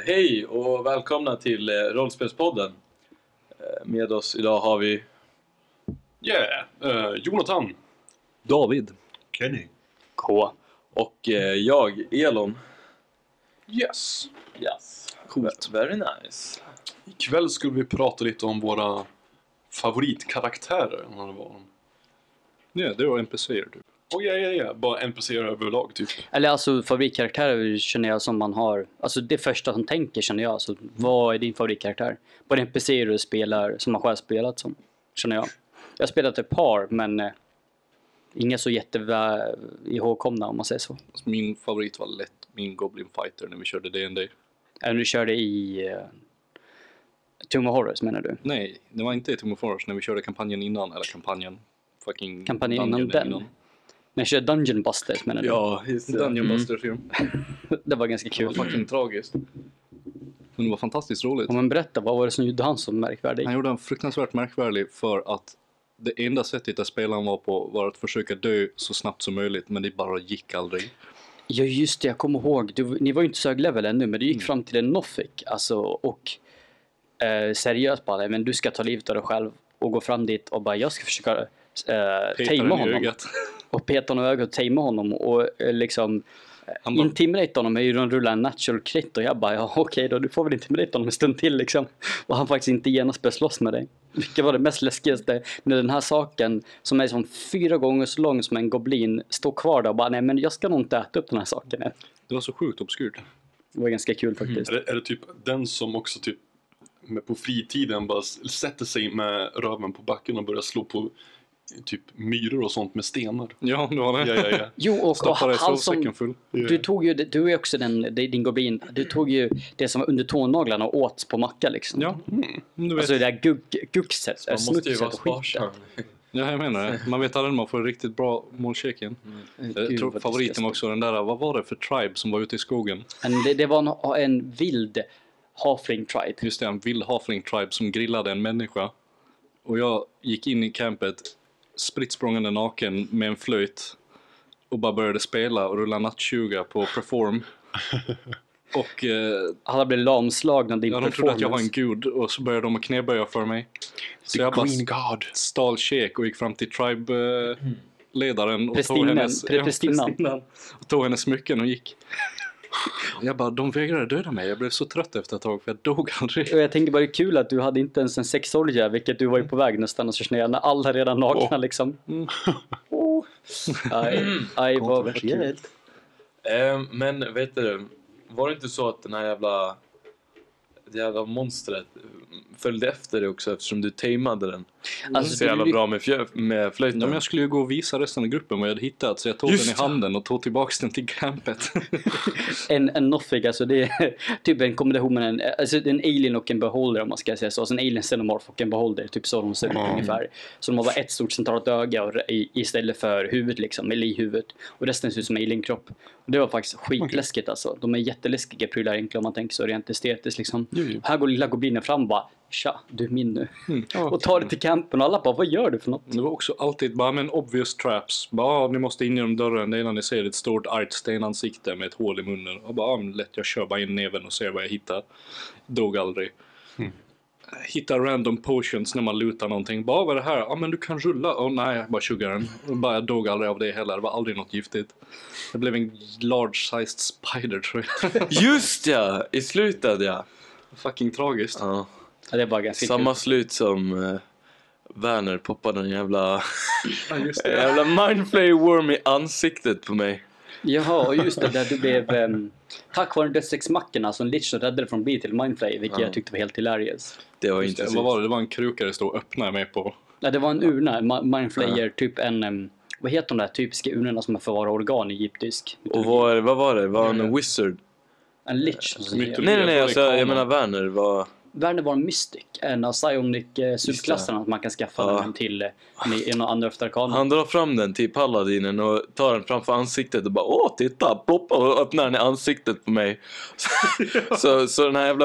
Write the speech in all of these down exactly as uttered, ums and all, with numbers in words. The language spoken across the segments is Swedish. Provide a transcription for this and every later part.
hej och välkomna till eh, Rollspelspodden. Eh, med oss idag har vi... Yeah, uh, Jonathan. David. Kenny. K. Och eh, jag, Elon. Yes. Yes. Coolt. Very nice. Ikväll skulle vi prata lite om våra favoritkaraktärer. Om det var. Ja, det var N P C-er typ. Och ja, ja, ja. Bara N P C-er överlag typ. Eller alltså favoritkaraktärer känner jag som man har. Alltså det första som tänker känner jag. Alltså, vad är din favoritkaraktär? Vad är N P C du spelar som man själv spelat som? Känner jag. Jag har spelat ett par men eh, inga så jätteväl ihågkomna om man säger så. Alltså, min favorit var lätt min Goblin Fighter när vi körde D and D. Eller du körde i uh, Tomb of Horrors menar du? Nej, det var inte i Tomb of Horrors när vi körde kampanjen innan. Eller kampanjen. Fucking Kampanjen innan Dungeon den? När jag körde Dungeon Busters menar du? Ja, just det. Dungeon Mm. Busters, ja. Det var ganska Det var kul. fucking tragiskt. Men det var fantastiskt roligt. Om man berättar, vad var det som gjorde han så märkvärdig? Han gjorde en fruktansvärt märkvärdig för att det enda sättet att spelaren var på var att försöka dö så snabbt som möjligt, men det bara gick aldrig. Ja just det, jag kommer ihåg. Du, ni var ju inte så hög level ännu, men du gick Mm. fram till en Nothic. Alltså, och eh, seriöst bara, men du ska ta livet av dig själv och gå fram dit och bara, jag ska försöka eh, Petade tajma den i honom. ögat. Och peta honom i ögat och tajma honom och eh, liksom Han bara, intimidate honom med att rulla en natural crit och jag bara, ja okej då, du får väl intimidate honom en stund till liksom. Och han faktiskt inte genast började slåss med dig. Vilket var det mest läskigaste, när den här saken som är som fyra gånger så lång som en goblin står kvar där och bara, nej men jag ska nog inte äta upp den här saken. det var så sjukt obskyrt. Det var ganska kul faktiskt. Är det, är det typ den som också typ med på fritiden bara s- sätter sig med röven på backen och börjar slå på typ myror och sånt med stenar? Ja, det var det. Ja, ja, ja. Jo, och, och Stoppade han sovsäcken som, full. du tog ju, du är också den, din goblin, du tog ju det som var under tånaglarna och åt på macka liksom. Ja, du vet. Alltså det där gugg, guggset, Man måste ju smutset vara och skiten. sparsam. Ja, jag menar det. Man vet aldrig när man får riktigt bra målkäken. Jag Gud, tror vad favoriten var disgusting. också den där, vad var det för tribe som var ute i skogen? Men det, det var en, en vild halfling tribe. Just det, en vild halfling tribe som grillade en människa. Och jag gick in i campet, spritt språngande naken med en flöjt. Och bara började spela och rulla nattjuga på perform. Och eh, Alla blev lamslagna av din ja, de trodde att jag var en performance. gud. Och så började de att knäböja för mig. Så The jag bara Green God. stal käk och gick fram till tribe-ledaren och tog Prästinnan, hennes, pre- prästinnan. prästinnan och tog hennes smycken och gick. Jag bara, de vägrade döda mig. Jag blev så trött efter ett tag för jag dog aldrig. Och jag tänker bara det är kul att du hade inte ens en sexolja, vilket du var ju på väg nästan att köra ner när alla redan nakna liksom. Mm. Oh. Aj, aj, vad vad kul. Kontroversiellt. Eh, men vet du, var det inte så att den här jävla... Det jävla monstret följde efter dig också eftersom du tajmade den? Alltså, Så jävla du- bra med, fjö- med flöjten. Ja, men jag skulle ju gå och visa resten av gruppen vad jag hade hittat. Så jag tog Just den i det. handen och tog tillbaka den till campet. En, en Nothic, alltså det är typ en kombination med en, alltså det är en alien och en beholder om man ska säga så. Alltså en alien xenomorph och en beholder, typ så de ser ut Mm. ungefär. Så de har bara ett stort centralt öga och, i, istället för huvudet liksom, eller i huvudet. Och resten ser ut som alien-kropp. Och det var faktiskt skitläskigt alltså. De är jätteläskiga prylar egentligen om man tänker så rent estetiskt liksom. Jo, jo. Här går lilla goblinen fram och bara, tja, du är min nu. Ja. Och tar det till campen och alla bara, vad gör du för något? Det var också alltid bara med en obvious traps. Bara, ah, ni måste in genom dörren. Det är innan ni ser ett stort artstenansikte med ett hål i munnen. Och bara, ah, lätt, jag kör bara in näven och ser vad jag hittar. Dog aldrig. Hitta random potions när man lutar någonting. Bara, vad är det här? Ja, ah, men du kan rulla. Åh oh, nej, jag bara tjuggar den. Och bara, jag dog aldrig av det heller. Det var aldrig något giftigt. Det blev en large-sized spider, tror jag. Just ja! I slutet ja! Fucking tragiskt. Ja. Ja, det är bara ganska Samma kul. slut som eh, Werner poppade en jävla, Ja, just en det. jävla mindflayer worm i ansiktet på mig. Jaha, och just det där du blev um, tack vare dödsexmackorna som Lich räddade från bli till Mindflay, vilket Ja. jag tyckte var helt hilarious. Det var Just det. inte Vad var det? Det var en kruka det stod och öppnade mig på. Ja, det var en urna, en Ma- Mindflayer, typ en, um, vad heter de där typiska urnorna som är förvara organ i egyptisk? Och vad, vad var det? Var han en Mm. wizard? En Lich. Så mycket- Nej nej nej, Jag alltså, tror det är jag kanon. menar Werner var... Werner var en mystic, en av psionic eh, subklasserna att man kan skaffa Ja. den till eh, med en och andra efterarkaner. Han drar fram den till paladinen och tar den framför ansiktet och bara åh titta, ploppa och öppnar den i ansiktet på mig. Så, så, så den här jävla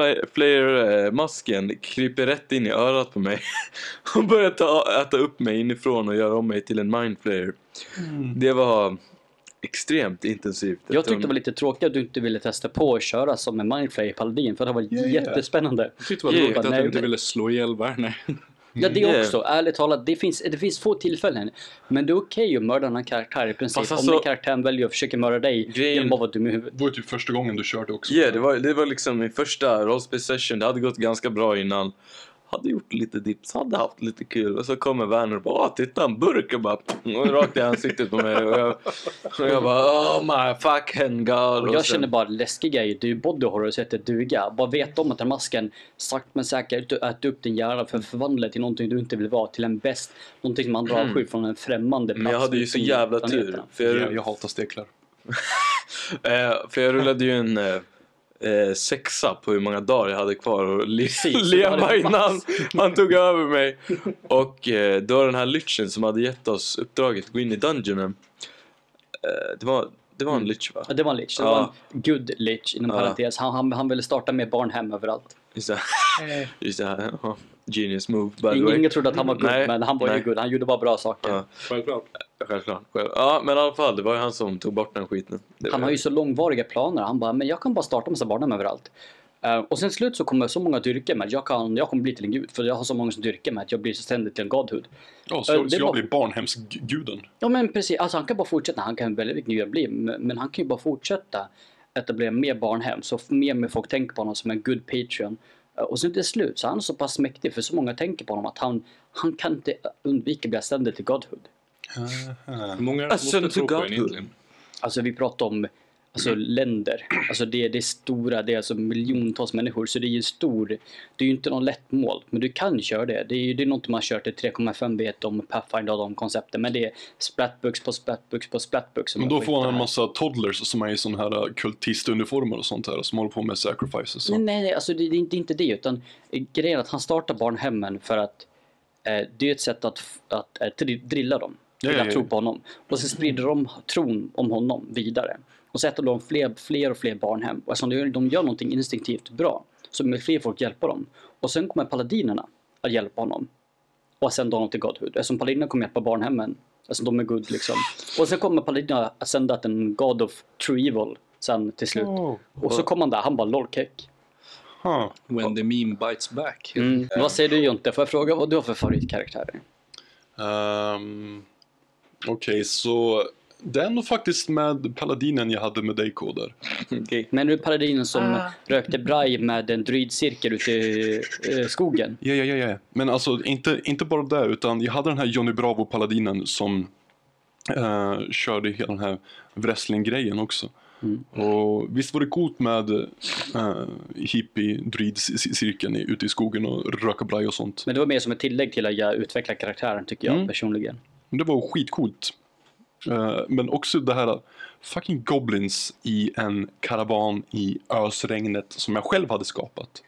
mindflayer-masken kryper rätt in i örat på mig och börjar ta, äta upp mig inifrån och göra om mig till en mindflayer. Det var extremt intensivt. Jag tyckte det var lite tråkigt att du inte ville testa på att köra som en Mindflayer paladin, för det var yeah. jättespännande. Jag tyckte det var Yeah. roligt att Nej, du inte men- ville slå ihjäl Werner. Ja, det Yeah. också. Ärligt talat, det finns, det finns få tillfällen. Men det är okej att mörda en karaktär i princip. Fast Om alltså- den karaktären väljer att försöka mörda dig Grejen- genom att vara dum i huvudet. Det var ju typ första gången du körde också. Ja, yeah, det, var, det var liksom min första rollspel-session. Det hade gått ganska bra innan. Hade gjort lite dips, hade haft lite kul. Och så kommer Werner och bara, åh, titta en burk. Och bara, och rakt i ansiktet på mig. Och jag, och jag bara, oh my fucking god. Och jag sen- känner bara läskiga i, det är ju body horror och sättet duga. Bara vet om att den masken sakta men säkert äter upp din hjärna för att förvandla till någonting du inte vill vara. Till en bäst, någonting som andra avskyr från en främmande plats. Men jag hade ju så utanför jävla planeten. tur. För jag, Jag, jag hatar steklar. eh, för jag rullade ju en eh, eh, sexa på hur många dagar jag hade kvar och le- Precis, leva det hade innan han tog över mig. Och eh, då den här lychen som hade gett oss uppdraget att gå in i dungeonen. Eh, det, var, det var en lich, va? Ja, det var en lich. Det Ja. var en good lich inom Ja. parentes. Han, han, han ville starta med barnhem överallt. Just det. Just det här. Ja. Genius move, by the Ingen, way. ingen trodde att han var good, Nej, men han var ju nej. good. Han gjorde bara bra saker. Ja, Självklart. självklart. Själv. Ja, men i alla fall, det var ju han som tog bort den skiten. Det Han var- har ju så långvariga planer. Han bara, men jag kan bara starta massa barnhem överallt. Uh, och sen slut så kommer så många dyrka med att jag, kan, jag kommer bli till en gud. För jag har så många som dyrkar med att jag blir så ständigt till en godhood. Ja, så, Eh, så det jag var- blir barnhemsguden. Ja men precis, alltså han kan bara fortsätta. Han kan välja vilken gud han blir. Men, men han kan ju bara fortsätta etablera mer barnhem. Så mer med folk tänker på honom som en good Patreon. Uh, och sen till slut så är han så pass mäktig. För så många tänker på honom att han, han kan inte undvika att bli ständigt till godhood. Hur många Alltså, måste tro på to en God. egentligen? Alltså vi pratar om alltså, länder. Alltså det, det är stora, det är alltså miljontals människor. Så det är ju stor, det är ju inte någon lätt mål. Men du kan köra det. Det är ju det är något man kört i tre komma fem bit om Pathfinder och de koncepten. Men det är splatbooks på splatbooks på splatbooks. som Men är då får han en skitbra. massa toddlers som är i sån här kultistuniformer och sånt här som håller på med sacrifices. Nej, nej, nej, alltså det, det är inte, inte det. Utan eh, grejen är att han startar barnhemmen för att eh, det är ett sätt att, att eh, dri- drilla dem. Ja, Till ja, att ja. tro på honom. Och sen sprider de tron om honom vidare. Och så äter de fler, fler och fler barnhem. Och eftersom de gör, de gör någonting instinktivt bra så med fler folk hjälpa dem. Och sen kommer paladinerna att hjälpa honom. Och sända honom till Godhood. Eftersom paladinerna kommer hjälpa barnhemmen. Eftersom de är good liksom. Och sen kommer paladinerna att sända till en God of True Evil sen till slut. Oh. Och så kommer han där, han bara lolkeck. Huh. When the meme bites back. Mm. Vad säger du Jonte? Får jag fråga vad du har för favoritkaraktärer? Um, Okej, så det är nog faktiskt med paladinen jag hade med dig, Koder. Okej. Men du är paladinen som Ah. rökte braj med en druidcirkel ute i eh, skogen. Ja, ja, ja, ja. Men alltså inte, inte bara det, utan jag hade den här Johnny Bravo-paladinen som eh, körde hela den här wrestling-grejen också. Mm. Och visst var det coolt med uh, hippie-druid-cirkeln i- ute i skogen och röka braj och sånt. Men det var mer som ett tillägg till att jag utvecklar karaktären tycker jag Mm. personligen. Det var skitcoolt. Eh, men också det här fucking goblins i en karavan i ösregnet som jag själv hade skapat.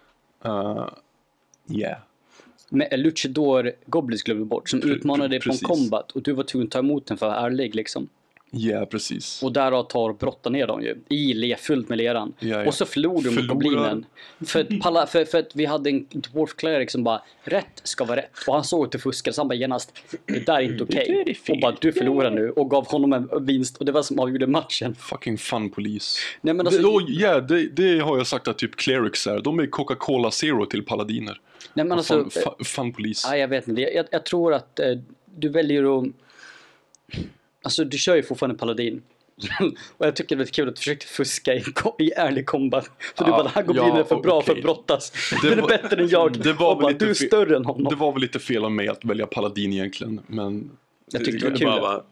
Uh, yeah. Men Luchador Goblins glömde bort som Pre- utmanade dig från precis. combat och du var tvungen att ta emot den för att vara ärlig liksom. Yeah, precis. Och därav tar brotta ner dem ju. I le, fullt med leran. Ja, ja. Och så förlorade du mot Förlorar. goblinen. För att, palla, för, för att vi hade en dwarf cleric som bara rätt ska vara rätt. Och han såg att det fuskade så han bara genast det där är inte okej. Det är fel. Och bara du förlorar nu. Och gav honom en vinst. Och det var som avgjorde matchen. Fucking fun polis. Nej men Det, alltså, oh, yeah, det, det har jag sagt att typ clerics är. De är Coca-Cola Zero till paladiner. nej, men alltså fun, fun, fun polis. nej, jag vet inte. Jag, jag tror att eh, du väljer att... Alltså du kör ju fortfarande paladin. Och jag tycker det är kul att du försökte fuska i, ko- i ärlig combat. För du Ja, bara, det här goblinen ja, är för bra okej. för att brottas. Det Du är var- bättre än jag. det var och väl bara, lite du är fe- större än honom. Det var väl lite fel av mig att välja paladin egentligen. Men Jag tyckte det var Det kul. bara, bara,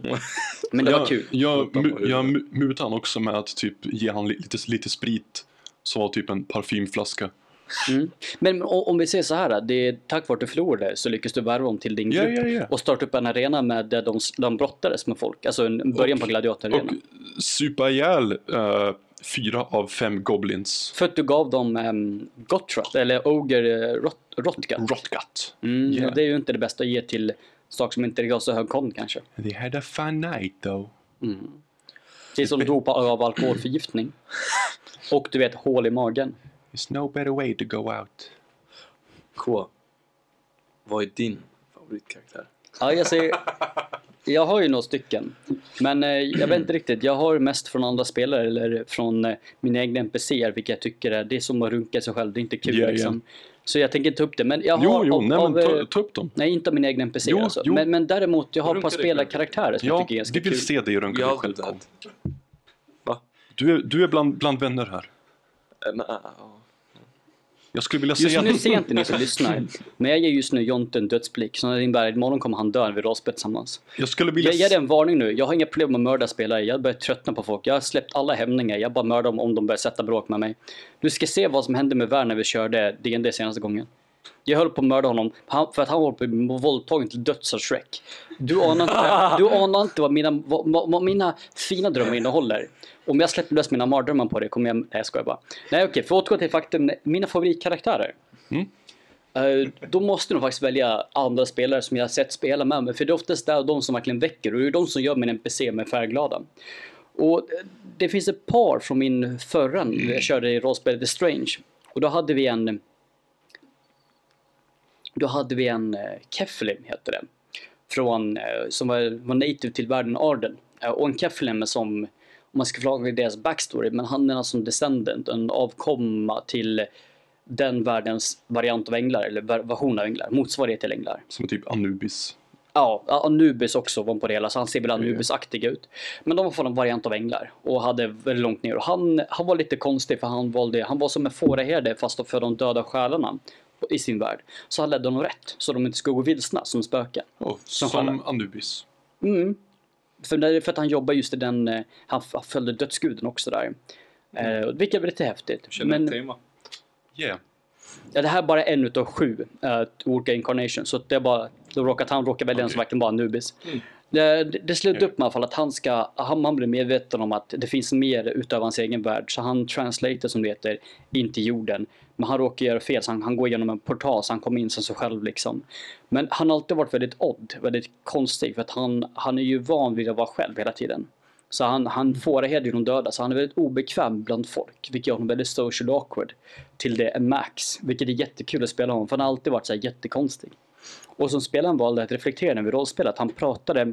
Men det var jag, kul. Jag, mu- jag mu- mutade han också med att typ ge han li- lite, lite sprit. Som var typ en parfymflaska. Mm. Men o- om vi säger så här, det är tack vare att du förlorade så lyckas du värva om till din Ja, grupp ja, ja. och starta upp en arena med där de, de brottades med folk. Alltså en början på Och gladiatorarenan. supa ihjäl uh, fyra av fem goblins. För att du gav dem um, Gottrot, eller Ogre uh, Rot, Rotgut. Rotgut. Mm, Yeah. och det är ju inte det bästa att ge till saker som inte har så hög kon kanske. They had a fun night though. Mm. Det är som dop av alkoholförgiftning. Och du vet, hål i magen. There's no better way to go out. K. Vad är din favoritkaraktär? Ja, jag säger... Jag har ju några stycken. Men eh, jag vet inte riktigt. Jag har mest från andra spelare eller från eh, mina egna N P C:er, vilket jag tycker är, det är som att runka sig själv. Det är inte kul Yeah, liksom. yeah. Så jag tänker inte ta upp det. Men jag har Jo, jo, av, nej, av, men ta, eh, ta upp dem. nej, inte av mina egna N P C:er Jo, alltså. jo. Men, men däremot, jag har ett par Runkar det spelarkaraktärer som Ja, jag tycker är vi ganska vill kul. se dig runka Jag dig har själv. alltid Carl. dött. Va? Du är, du är bland, bland vänner här. Eh, men, ja. Jag skulle vilja Just säga... nu ser inte ni som lyssnar. Men jag ger just nu Jonte en dödsblick. Så när det innebär att imorgon kommer han dö när vi rollspelar tillsammans. Jag skulle vilja... Jag ger dig en varning nu. Jag har inga problem med att mörda spelare. Jag börjar tröttna på folk. Jag har släppt alla hämningar. Jag bara mördar dem om de börjar sätta bråk med mig. Du ska se vad som hände med Värn när vi körde D and D senaste gången. Jag höll på att mörda honom han, för att han var på våldtagen till döds av Shrek. Du anar inte, du anar inte vad, mina, vad, vad mina fina drömmar innehåller. Om jag släpper lös mina mardrömmar på det kommer jag... Nej, jag skojar bara. Nej, okej. För att återgå till faktum. Mina favoritkaraktärer. Mm. Uh, då måste du faktiskt välja andra spelare som jag har sett spela med mig. För det är oftast där de som verkligen väcker. Och det är de som gör min N P C med färgglada. Och det finns ett par från min förra. Mm. Jag körde i rollspelet The Strange. Och då hade vi en... Då hade vi en uh, Keflim, heter det. Från, uh, som var, var native till världen Arden. Uh, och en Keflim som... Om man ska fråga deras backstory. Men han är alltså en descendant. En avkomma till... den världens variant av änglar, eller version av änglar, motsvarighet till änglar. Som typ Anubis. Ja, Anubis också var på det hela, så han ser väl Anubis-aktig ut. Men de var för en variant av änglar och hade väldigt långt ner. Och han, han var lite konstig för han valde, han var som en fåraherde fast för de döda själarna i sin värld. Så han ledde dem rätt, så de inte skulle gå vilsna som spöken. Oh, Som som själar. Anubis. Mm. För, det, för att han jobbar just i den, han, han följde dödsguden också där. Mm. Eh, vilket är lite häftigt. Känner Men, ett tema. Yeah. Ja, det här är bara en utav sju uh, olika incarnations. Så det är bara, då råkar han råkar välja en som verkligen bara Anubis. Mm. Det, det, det slutar upp med i alla fall att han ska, han, han blir medveten om att det finns mer utöver hans egen värld. Så han translator som det heter, in till jorden. Men han råkar göra fel så han, han går igenom en portal så han kommer in som sig själv liksom. Men han har alltid varit väldigt odd, väldigt konstig. För att han, han är ju van vid att vara själv hela tiden. Så han, han får det de döda. Så han är väldigt obekväm bland folk. Vilket gör honom väldigt social awkward. Till det är max. Vilket är jättekul att spela honom. För han har alltid varit så här jättekonstig. Och som spelaren valde att reflektera när vi rollspelade. Att han pratade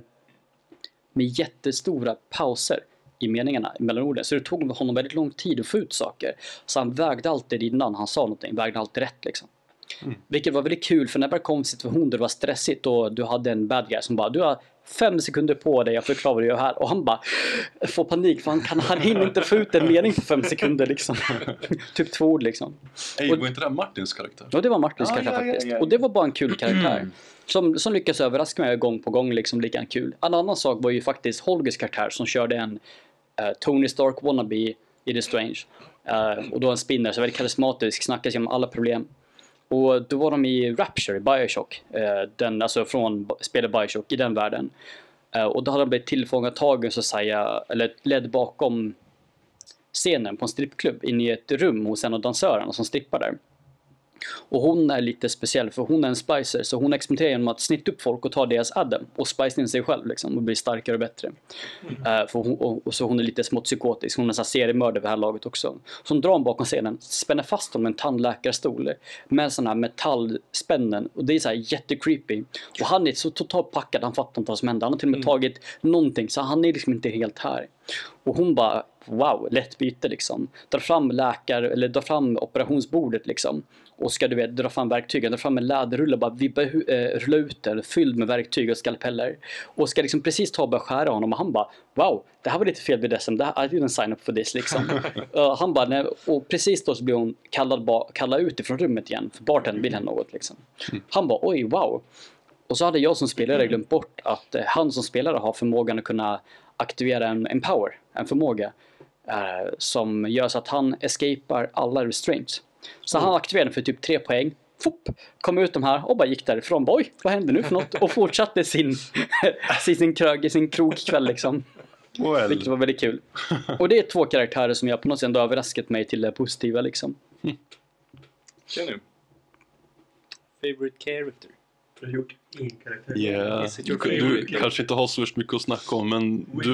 med jättestora pauser i meningarna mellan orden. Så det tog honom väldigt lång tid att få ut saker. Så han vägde alltid innan han sa någonting. Vägde alltid rätt liksom. Mm. Vilket var väldigt kul, för när det kom en situation där det var stressigt och du hade en bad guy som bara, du har fem sekunder på dig, jag förklarar vad du gör här. Och han bara får panik för han, kan, han hinner inte få ut en mening på fem sekunder liksom. Typ två ord liksom. Hej, och, var inte det Martins karaktär? Ja, det var Martins ah, karaktär ja, faktiskt. ja, ja. Och det var bara en kul karaktär. Som, som lyckas överraska mig gång på gång liksom, lika kul. En annan sak var ju faktiskt Holgers karaktär som körde en uh, Tony Stark wannabe i The Strange. Uh, och då en spinner, så väldigt karismatisk, snackas genom alla problem. Och då var de i Rapture i Bioshock, uh, den, alltså från spelet Bioshock i den världen. Uh, och då hade de blivit tillfångatagen så att säga, eller ledd bakom scenen på en strippklubb in i ett rum hos en av dansörerna som strippar där. Och hon är lite speciell för hon är en splicer, så hon experimenterar genom att snitta upp folk och ta deras Adam och spice in sig själv liksom, och bli starkare och bättre. Mm. Uh, för hon, och, och så hon är lite smått psykotisk, hon är en seriemördare vid det här laget också. Så hon drar hon bakom scenen, spänner fast dem med en tandläkarstol med sådana här metallspännen, och det är så här jättecreepy. Och han är så totalt packad, han fattar inte vad som händer. Han har till och med mm. tagit någonting, så han är liksom inte helt här. Och hon bara, wow, lätt byte liksom. Drar fram läkare, eller drar fram operationsbordet liksom. Och ska du vet, dra fram verktygen, dra fram en läderrulle och bara vibba, uh, rulla ut det, fylld med verktyg och skalpeller. Och ska liksom precis ta och börja skära honom, och han bara, wow, det här var lite fel vid det som, det här, I didn't sign up for this liksom. uh, han bara, nej, och precis då så blir hon kallad, ba, kallad ut ifrån rummet igen, för bartendern vill henne något liksom. Han bara, oj, wow. Och så hade jag som spelare glömt bort att uh, han som spelare har förmågan att kunna aktivera en, en power, en förmåga. Uh, som gör så att han escapar alla restraints. Så mm. han aktiverade för typ tre poäng. Fupp, kom ut de här och bara gick därifrån. Oj, vad hände nu för något? Och fortsatte sin, sin, sin, krög, sin krogkväll liksom. Well. Vilket var väldigt kul. Och det är två karaktärer som jag på något sätt ändå överraskat mig till det positiva liksom. Mm. Känner du? Favorite character? Du har gjort en karaktär. Yeah. Du, du kanske inte har så mycket att snacka om, men du,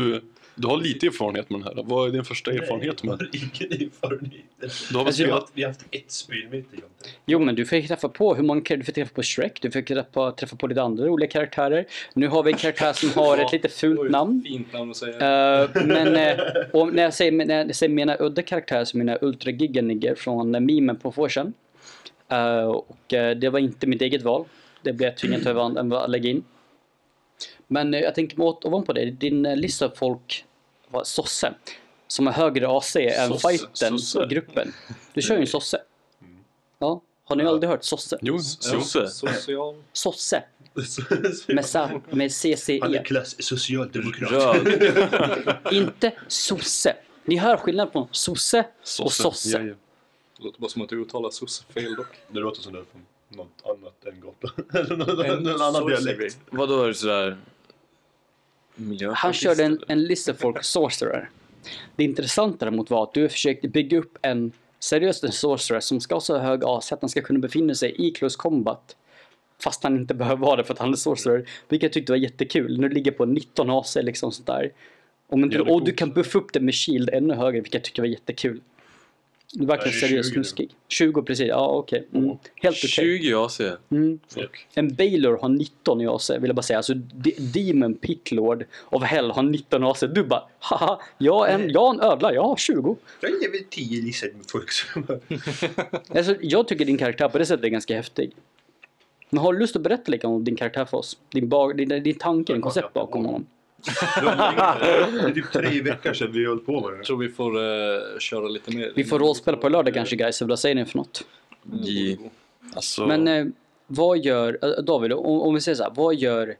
Du har lite erfarenhet med den här. Vad är din första erfarenhet med? Nej, jag har ingen erfarenhet. Du har väl Alltså, Vi har, spelat? vi har haft ett spelmöte, Jonte. Jo, men du fick träffa på hur många du fick träffa på Shrek, du fick träffa, träffa på lite andra roliga karaktärer. Nu har vi en karaktär som har ett lite fult namn. Fint namn att säga. Uh, men uh, och när jag säger, när jag säger mina udda karaktärer så mina Ultra Giganigger från uh, memen på Forsen. Uh, och uh, det var inte mitt eget val. Det blev jag tvingad att uh, lägga in. Men uh, jag tänker på ovanpå det. Din uh, lista av folk var Sosse. Som har högre A C än Sosse, fighten Sosse. i gruppen. Du kör ju en Sosse. Ja. Har ni aldrig hört Sosse? Jo, Sosse. Social. Sosse. Med, sa, med C C Han är E. klass socialdemokrat. Röd. Inte sosse. Ni hör skillnad på sosse och sosse. Ja, ja. Det låter bara som att du uttalar sosse fel dock. Det låter som det är från något annat än Gotland. Eller någon, någon annan dialekt. Vadå är det sådär? Miljöpartist, Han körde en, eller? en Listerfolk Sorcerer. Det intressanta däremot var att du försökte bygga upp en seriös Sorcerer som ska ha så hög A C att han ska kunna befinna sig i close combat. Fast han inte behöver vara det för att han är Sorcerer. Vilket jag tyckte var jättekul. Nu ligger på nitton A C liksom sånt där. Om inte, Ja, det är och du coolt. kan buffa upp det med shield ännu högre, vilket jag tycker var jättekul. Du är verkligen Ja, det är seriöst tjugo nu. snuskig. tjugo precis, ja okej. Mm. Helt okej. tjugo A C. Mm. Fuck. En Baylor har nitton i A C, vill jag bara säga. Alltså, D- Demon Pitlord of Hell har nitton i A C. Du bara, haha, jag är en, jag är en ödla, jag har tjugo. Jag ger väl tio listor med folk som... Alltså, jag tycker din karaktär på det sättet är ganska häftig. Men har du lust att berätta lite om din karaktär för oss? Din, bag, din, din tanke, din koncept bakom honom? Det är typ tre veckor sedan vi höll på med det. Jag tror vi får uh, köra lite mer. Vi får rollspela på lördag kanske, guys. Vad säger ni för något? J. Alltså, Men eh, vad gör, eh, David, om, om vi säger så här, vad gör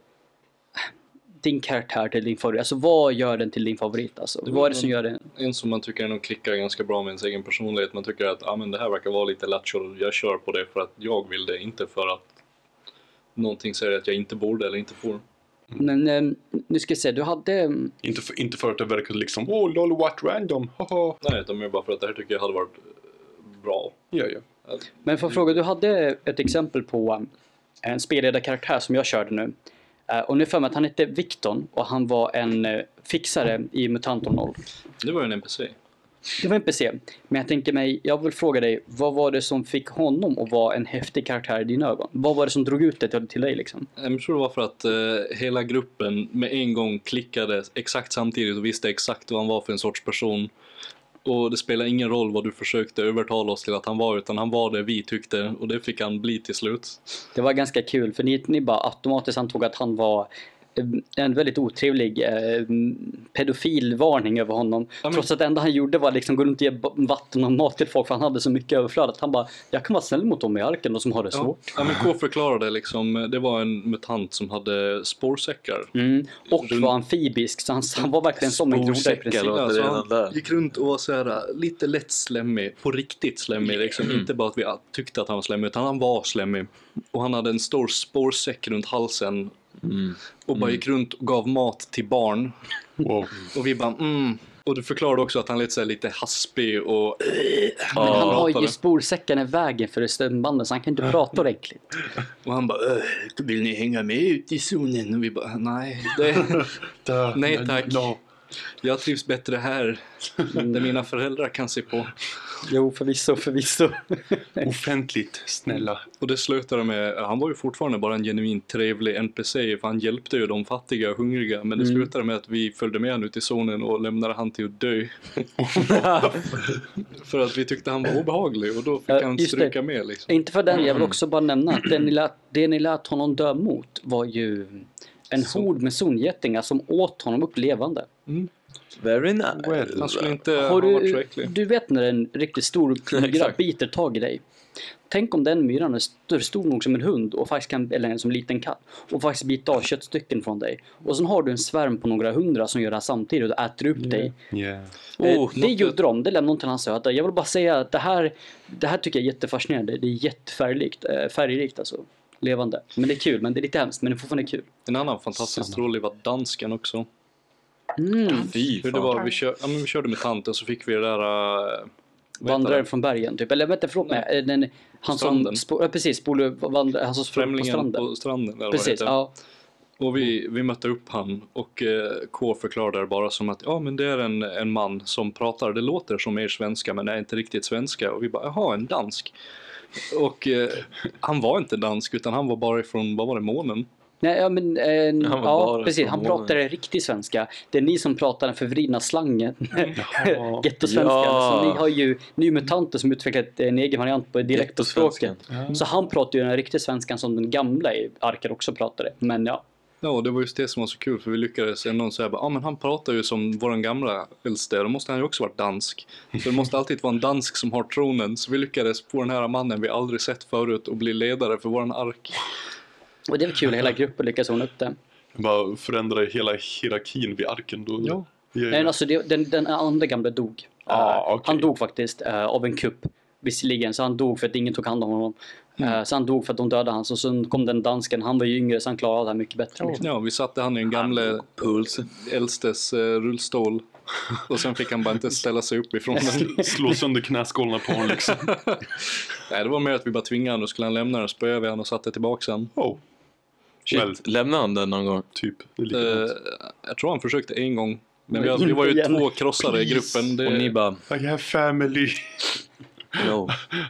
din karaktär till din favorit? Alltså vad gör den till din favorit? Alltså, vad är det som gör den? En som man tycker nog klickar ganska bra med ens egen personlighet. Man tycker att ah, men det här verkar vara lite lattjo. Jag kör på det för att jag vill det, inte för att någonting säger att jag inte borde eller inte får. Men eh, nu ska jag säga, du hade... mm, inte, för, inte för att det verkar liksom, åh oh, lol, what random, haha. Nej, utan mer bara för att det här tycker jag hade varit eh, bra. Ja, ja. Men för att fråga, du hade ett exempel på um, en spelledarkaraktär som jag körde nu. Uh, och nu för mig att han hette Victon och han var en uh, fixare i Mutantor noll. Det var ju en N P C. Det var en N P C. Men jag tänker mig, jag vill fråga dig, vad var det som fick honom att vara en häftig karaktär i dina ögon? Vad var det som drog ut det till, till dig liksom? Jag tror det var för att eh, hela gruppen med en gång klickade exakt samtidigt och visste exakt vad han var för en sorts person. Och det spelar ingen roll vad du försökte övertala oss till att han var, utan han var det vi tyckte, och det fick han bli till slut. Det var ganska kul, för ni, ni bara automatiskt antog att han var eh, en väldigt otrevlig eh, pedofilvarning över honom. Ja, men- Trots att det enda han gjorde var liksom gå runt och ge b- vatten och mat till folk, för han hade så mycket överflöd att han bara, jag kan vara snäll mot dem i arken och som har det Ja, svårt. ja men K förklarade liksom, det var en mutant som hade spårsäckar. Mm. Och Runt- var amfibisk, så han, han var verkligen som en groda i Sporsäckar princip. låter Alltså, redan han där. gick runt och var så här lite lätt slemmig, på riktigt slemmig liksom. Inte bara att vi tyckte att han var slemmig, utan han var slemmig. Och han hade en stor spårsäck runt halsen Mm. och bara gick runt och gav mat till barn. Wow. Och vi bara mm. Och du förklarade också att han lät så här lite haspig och Men han har ju pratade. sporsäcken i vägen för stämbanden, så han kan inte prata ordentligt. Och han bara "Äh, vill ni hänga med ut i zonen?" Och vi bara nej, det, Där, Nej, men, tack. no. jag trivs bättre här där mina föräldrar kan se på. Jo, förvisso, förvisso. Offentligt, snälla. Och det slutade med, han var ju fortfarande bara en genuint trevlig N P C, för han hjälpte ju de fattiga och hungriga, men det Mm. slutade med att vi följde med han ut i zonen och lämnade han till att dö. För att vi tyckte han var obehaglig, och då fick Ja, han just stryka med liksom. Inte för den, jag vill också bara nämna att det ni lät, det ni lät honom dö mot var ju en hord med zongetingar som åt honom upp levande. Very nice. Well. Han skulle inte Har ha varit så du, äcklig. du vet när en riktigt stor myra Exakt. biter tag i dig. Tänk om den myran är stor, stor nog som en hund och faktiskt kan, eller som en liten katt, och faktiskt bita av köttstycken från dig. Och sen har du en svärm på några hundra som gör det här samtidigt och äter upp dig. Yeah. Eh, Oh, det något- gjorde de, det lämnade de till hans öde. Jag vill bara säga att det här, det här tycker jag är jättefascinerande. Det är jättefärgrikt, äh, färgrikt alltså. Levande. Men det är kul, men det är lite hemskt, men det är fortfarande kul. En annan fantastiskt Samma. rolig var dansken också. Mm. Fy Hur det fan. var, vi, kör, ja, men vi körde med tanten, så fick vi det där... äh, vad heter Vandraren det? från bergen typ. Eller vänta, förlåt mig. Eh, Den, han som stranden. spo, ja, precis, spolade vandra, han som sprang på Främlingen stranden. på stranden. Eller vad Precis, heter det? ja. Och vi, vi mötte upp han och eh, K förklarade bara som att ja men det är en, en man som pratar, det låter som er svenska men det är inte riktigt svenska. Och vi bara, jaha, en dansk. Och eh, han var inte dansk utan han var bara ifrån, vad var det, månen? Nej, ja, men, eh, var ja, bara precis. från Han månen. pratade riktig svenska. Det är ni som pratar den förvridna slangen. Ja. Gettosvenska. Ja. Så ni har ju ni är ju mutanter som utvecklat en egen variant på dialekt och språket. Gettosvenskan. Så han pratar ju den riktiga svenskan som den gamla i Arken också pratade. Men ja. Ja, och det var just det som var så kul för vi lyckades ändå säga, ja ah, men han pratar ju som våran gamla äldste, då måste han ju också varit dansk. Så det måste alltid vara en dansk som har tronen. Så vi lyckades få den här mannen vi aldrig sett förut och bli ledare för våran ark. Och det var kul, hela gruppen lyckades hon upp det. Bara förändra hela hierarkin vid arken då. Ja. Ja, Nej, alltså det, den, den andra gamla dog. Ah, Eh, okej. Han dog faktiskt eh, av en kupp. Visserligen, så han dog för att ingen tog hand om honom. Eh, så han dog för att de dödade hans. Och sen kom den dansken, han var ju yngre så han klarade det här mycket bättre. Liksom. Ja, vi satte han i en gamle Puls. äldstes eh, rullstol. Och sen fick han bara inte ställa sig upp ifrån den. Slå sönder knäskålarna på honom liksom. Nej, det var mer att vi bara tvingade honom och skulle han lämna den, spöade vi han och satte tillbaka han. Oh, Väl, Shit, lämnade han den någon gång? typ. Det är lika Eh, uh, jag tror han försökte en gång. Men vi, har- vi var ju Igen. två krossare i gruppen. Det, Och ni bara, I have family. no.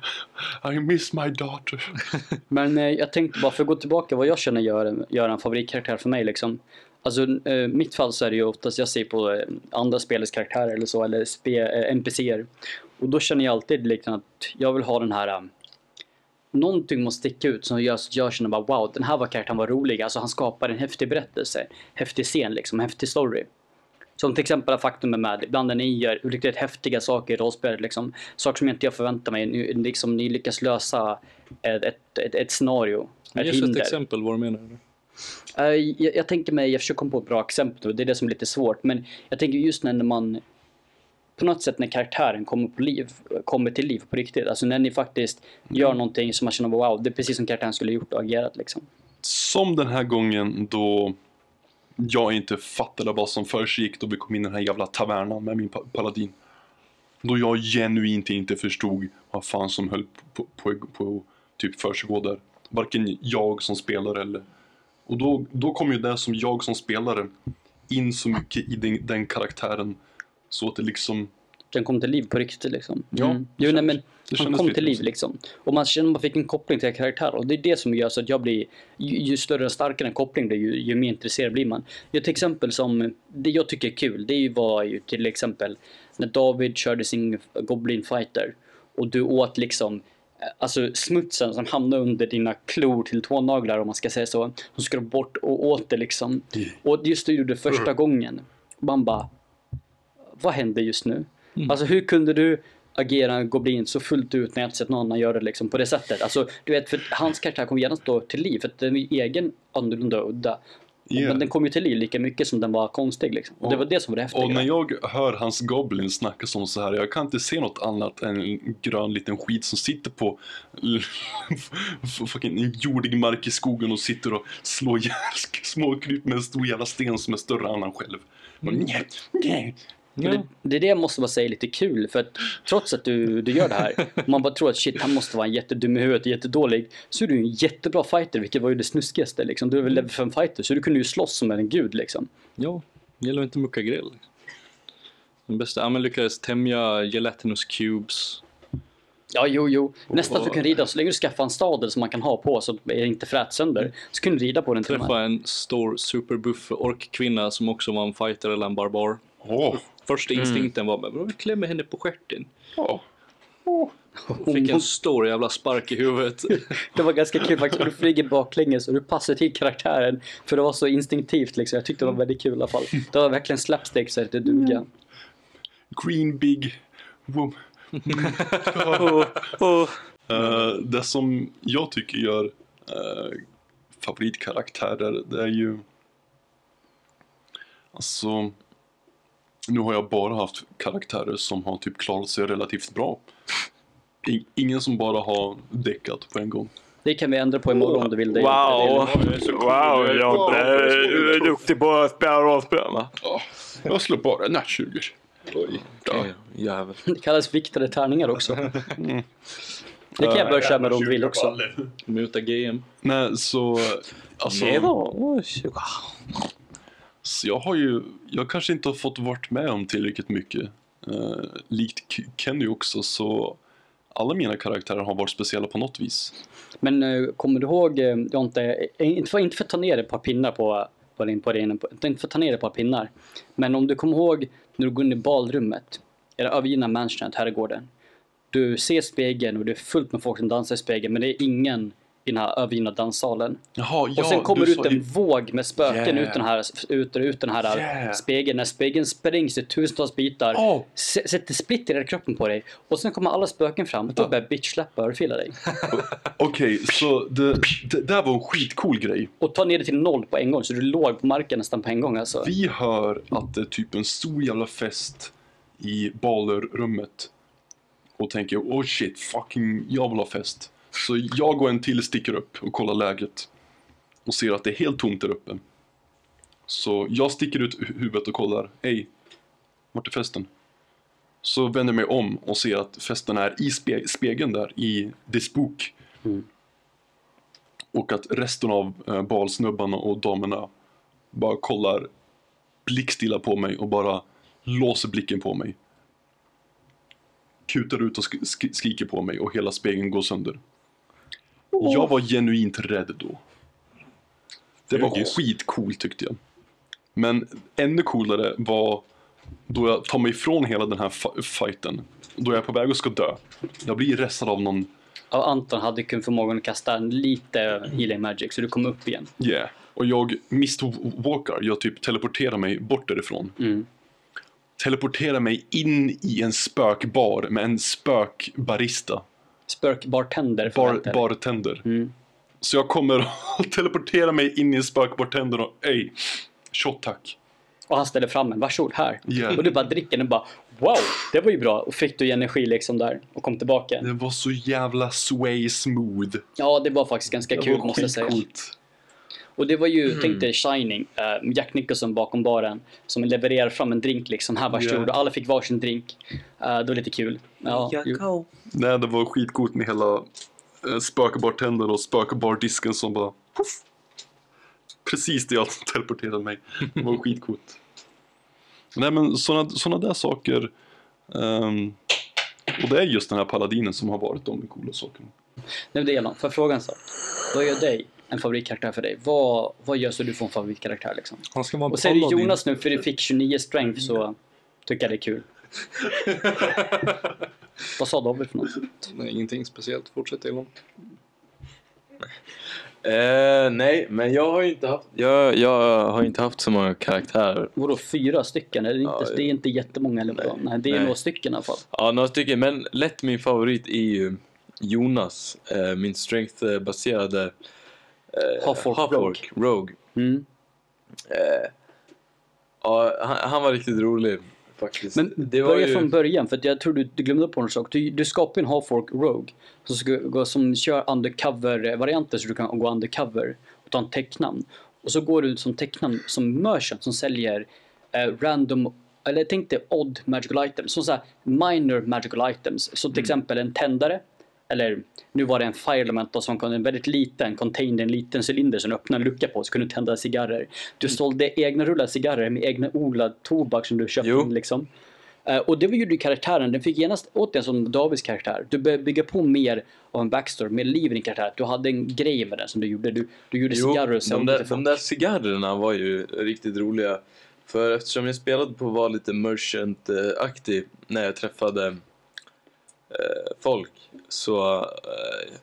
I miss my daughter. Men eh, jag tänkte bara, för att gå tillbaka vad jag känner gör, gör en favoritkaraktär för mig liksom. Alltså eh, mitt fall så är det ju oftast jag ser på eh, andra spelets karaktärer eller så, eller spe, eh, N P C-er. Och då känner jag alltid liksom att jag vill ha den här eh, någonting måste sticka ut som gör att jag känner bara wow, den här var karaktären var rolig. Alltså han skapar en häftig berättelse, häftig scen liksom, häftig story. Som till exempel faktum med ibland när ni gör riktigt häftiga saker i rollspelet liksom, saker som jag inte jag förväntar mig, ni, liksom, ni lyckas lösa ett, ett, ett, ett scenario, ett Ge oss ett hinder. exempel vad du menar. Uh, jag, jag tänker mig, jag försöker komma på ett bra exempel och det är det som är lite svårt, men jag tänker just när man på något sätt när karaktären kommer på liv, kommer till liv på riktigt, alltså när ni faktiskt gör någonting som man känner wow, det är precis som karaktären skulle gjort och agerat liksom. Som den här gången då jag inte fattade vad som försiggick då vi kom in i den här jävla tavernan med min pa- paladin. Då jag genuint inte förstod vad fan som höll på, på, på, på typ försiggå där. Varken jag som spelare eller... Och då, då kom ju det som jag som spelare in så mycket i den, den karaktären så att det liksom... Den kom till liv på riktigt liksom. Ja, Mm. Jo, nej, men det han kändes kom lite till liv så. liksom. Och man känner man fick en koppling till karaktären. Och det är det som gör så att jag blir, ju, ju större och starkare en koppling blir, ju, ju mer intresserad blir man. Jag till exempel som, det jag tycker är kul, det var ju till exempel när David körde sin Goblin Fighter. Och du åt liksom, alltså smutsen som hamnade under dina klor till tånaglar om man ska säga så. Så ska du bort och åt det liksom. Och just det gjorde det första gången. Man bara, vad händer just nu? Mm. Alltså hur kunde du agera en goblin så fullt ut när jag inte sett någon annan göra det liksom på det sättet? Alltså du vet, för hans karaktär kommer gärna stå till liv för att den är egen annorlunda och udda. Yeah. Men den kom ju till liv lika mycket som den var konstig liksom. Och det var det som var det häftiga. Och när jag hör hans goblin snacka som så här, jag kan inte se något annat än en grön liten skit som sitter på fucking en jordig mark i skogen och sitter och slår ihjäl små kryp med en stor jävla sten som är större än han själv. Och nej, nej. Och det, det är det jag måste bara säga lite kul för att trots att du, du gör det här man bara tror att shit han måste vara en jättedum i huvudet och jättedålig så är du en jättebra fighter vilket var ju det snuskigaste liksom. Du är väl level fem fighter så du kunde ju slåss som en gud liksom. Ja, det gäller inte mucka grill. Den bästa, ja men lyckades tämja gelatinous cubes. Ja, jo, jo. Nästan att du kan rida så länge du skaffar en stadel som man kan ha på så är det inte frät sönder. Så kan du rida på den till och med. Träffa en stor superbuff orkkvinna som också var en fighter eller en barbar. Åh, Första instinkten var men vi klämmer henne på stjärten. åh. Fick en stor jävla spark i huvudet. Det var ganska kul faktiskt. Du flyger baklänges och du passar till karaktären. För det var så instinktivt liksom. Jag tyckte det var väldigt kul i alla fall. Det var verkligen slapstick så att det duga. Green big wom. Oh, oh. Uh, det som jag tycker gör uh, favoritkaraktärer, det är ju alltså nu har jag bara haft karaktärer som har typ klarat sig relativt bra. I, ingen som bara har däckat på en gång. Det kan vi ändra på imorgon om du vill det. Wow, wow, jag är duktig på att spela rollspel va? Ja, jag slår bara nat tjugo. Oj, Ja, jävel. Det kallas viktade tärningar också. Det kan jag börja köra med Jävla Rondvill tjugo också. baller. Muta G M. Nej, så... Alltså, Nej då. så jag har ju... Jag kanske inte har fått varit med om tillräckligt mycket. Uh, likt K- Kenny också, så... Alla mina karaktärer har varit speciella på något vis. Men uh, kommer du ihåg, uh, jag har inte, inte, för, inte för att ta ner ett par pinnar på, på din, på din, på, inte för att ta ner ett par pinnar. Men om du kommer ihåg när du går in i balrummet, eller övergivna mansionet, herrgården. Du ser spegeln och det är fullt med folk som dansar i spegeln, men det är ingen i den här övergivna danssalen. Jaha, ja, Och sen kommer du ut sa en ju- våg med spöken Yeah. ut den här, ut, ut den här Yeah. spegeln. När spegeln sprängs i tusentals bitar, Oh. s- sätter splitter i hela kroppen på dig. Och sen kommer alla spöken fram och då börjar bitch-släppa och örfila dig. Okej, så det, det där var en skitcool grej. Och ta ner det till noll på en gång, så du låg på marken nästan på en gång. Alltså. Vi hör att det är typ en stor jävla fest i balerrummet. Och tänker, oh shit, fucking, jag vill ha fest. Så jag och en till sticker upp och kollar läget. Och ser att det är helt tomt där uppe. Så jag sticker ut hu- huvudet och kollar, hej, vart är festen? Så vänder jag mig om och ser att festen är i spe- spegeln där, i The Spook. Mm. Och att resten av eh, balsnubbarna och damerna bara kollar blickstilla på mig och bara låser blicken på mig. Kutar ut och sk- sk- skriker på mig och hela spegeln går sönder. Jag var genuint rädd då. Det var Yes. skitcoolt tyckte jag. Men ännu coolare var då jag tar mig ifrån hela den här fa- fighten. Då jag är på väg och ska dö. Jag blir restad av någon, Och Anton hade kun förmågan att kasta en lite healing magic, så du kom upp igen. yeah. Och jag mistwalkar, jag typ teleporterar mig bort därifrån. Mm. Teleporterar mig in i en spökbar med en spökbarista. Spökbartender Bar, förväntar dig. bartender. Mm. Så jag kommer att teleportera mig in i en spökbartender och ej, shot tack. Och han ställer fram en, varsågod här. Yeah. Och du bara dricker den och bara, wow, det var ju bra. Och fick du energi liksom där och kom tillbaka. Det var så jävla sway smooth. Ja, det var faktiskt ganska Det kul var måste jag säga. skitcoolt. Och det var ju, tänk dig Shining, uh, Jack Nicholson bakom baren som levererar fram en drink liksom. Här varsågod, Yeah. och alla fick varsin drink. Uh, det var lite kul. Ja, ju- Nej, det var skitcoolt med hela eh, spökbartender och spökbardisken som bara puff. Precis det jag teleporterade mig. Det var skitcoolt. Nej, men såna, såna där saker. ehm, och det är just den här paladinen som har varit de coola sakerna. Nu det Elon, för frågan så. Vad gör dig en favoritkaraktär för dig? Vad, vad gör så du får en favoritkaraktär liksom? Han ska vara en Och säger du paladin. Jonas nu för du fick tjugonio strength så tycker jag det är kul. Vad sa David för något? Nej, ingenting speciellt. Fortsätt Elon. Eh, nej, men jag har ju inte haft jag, jag har inte haft så många karaktärer. Vadå, fyra stycken? Är det, inte, Ja, det är inte jättemånga eller vadå? Nej, det är Nej. några stycken i alla fall. Ja, några stycken, men lätt min favorit är ju Jonas, eh, min strength-baserade eh, Half-orc Half-orc Rogue. Mm. Eh, ja, han, han var riktigt rolig faktiskt. Men det var börja ju... från början, för att jag tror du, du glömde på en sak. Du, du skapar en Half-orc Rogue som, ska, gå, som kör undercover-varianter, så du kan gå undercover och ta en tecknamn. Och så går du som tecknamn som merchant som säljer eh, random, eller tänk dig odd magical items, som så här minor magical items. Så till exempel en tändare, eller nu var det en fire element som kunde, en väldigt liten, contained en liten cylinder som öppnade en lucka på, så kunde du tända cigarrer. Du sålde egna rullade cigarrer med egna odlad tobak som du köpte Jo. in liksom. Eh, och det var ju karaktären, den fick genast återigen som Davids karaktär. Du började bygga på mer av en backstory, mer liv i din karaktär. Du hade en grej med den som du gjorde. Du, du gjorde Jo, cigarrer och de sålde där, till de folk. där cigarrerna var ju riktigt roliga. För eftersom jag spelade på att vara lite merchant-aktig när jag träffade eh, folk, så eh,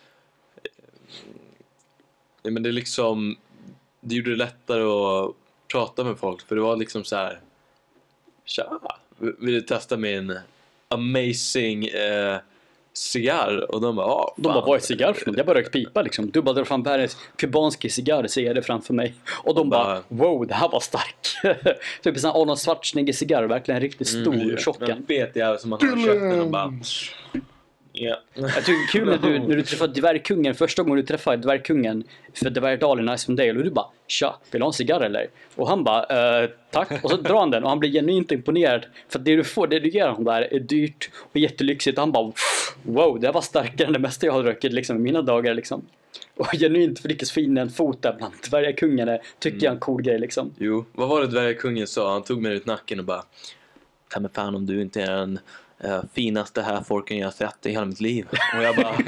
ja, men det liksom det gjorde det lättare att prata med folk, för det var liksom så här: tja, vill du testa min amazing eh, cigarr? Och de bara, ah, De bara, vad är cigarr för något? Jag bara rökt pipa liksom. Du bara drar fram världens kubanski cigarr, ser jag det framför mig. Och de bara, bara- wow, det här var stark. Typ en sån här Arnold Schwarzenegger cigarr, verkligen en riktigt stor Mm, shotgun. en fet jävel som man har köpt den och bara Ja. Jag tycker det är kul när du, när du träffar dvärgkungen, första gången du träffar dvärgkungen för dvärgdalen i Icewind Dale och du bara tja, vill du ha en cigarr eller? Och han bara, eh, tack. Och så drar han den och han blir genuint imponerad för att det du får, det du ger honom där är dyrt och jättelyxigt och han bara wow, det här var starkare än det mesta jag har druckit liksom i mina dagar liksom. Och genuint lyckas få in en fot där bland dvärgkungarna tyckte mm. jag en cool grej liksom. Jo, vad var det dvärgkungen sa? Han tog mig ut nacken och bara ta mig fan om du inte är den uh, finaste här folken jag har sett i hela mitt liv. Och jag bara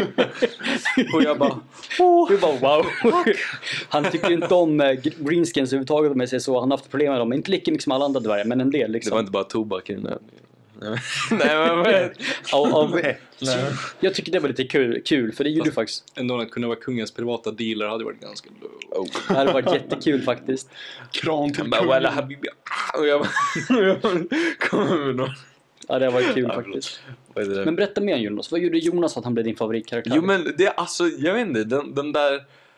och jag bara oh. Du bara wow. Han tycker inte om uh, greenskins överhuvudtaget om jag säger så. Han har haft problem med dem, inte lika mycket som alla andra dvärgar men en del liksom. Det var inte bara tobak i den där. Nej men, men. av, av, jag tycker det var lite kul, kul för det gjorde du faktiskt. Ändå att kunna vara kungens privata dealer hade varit ganska oh. Det hade varit jättekul faktiskt. Kran till bara, kungen. Habibi. Och jag bara kommer med någon. Ja, det var kul faktiskt. Men berätta mer Jonas, vad gjorde Jonas för att han blev din favoritkaraktär? Jo men det alltså, jag vet inte, den, den där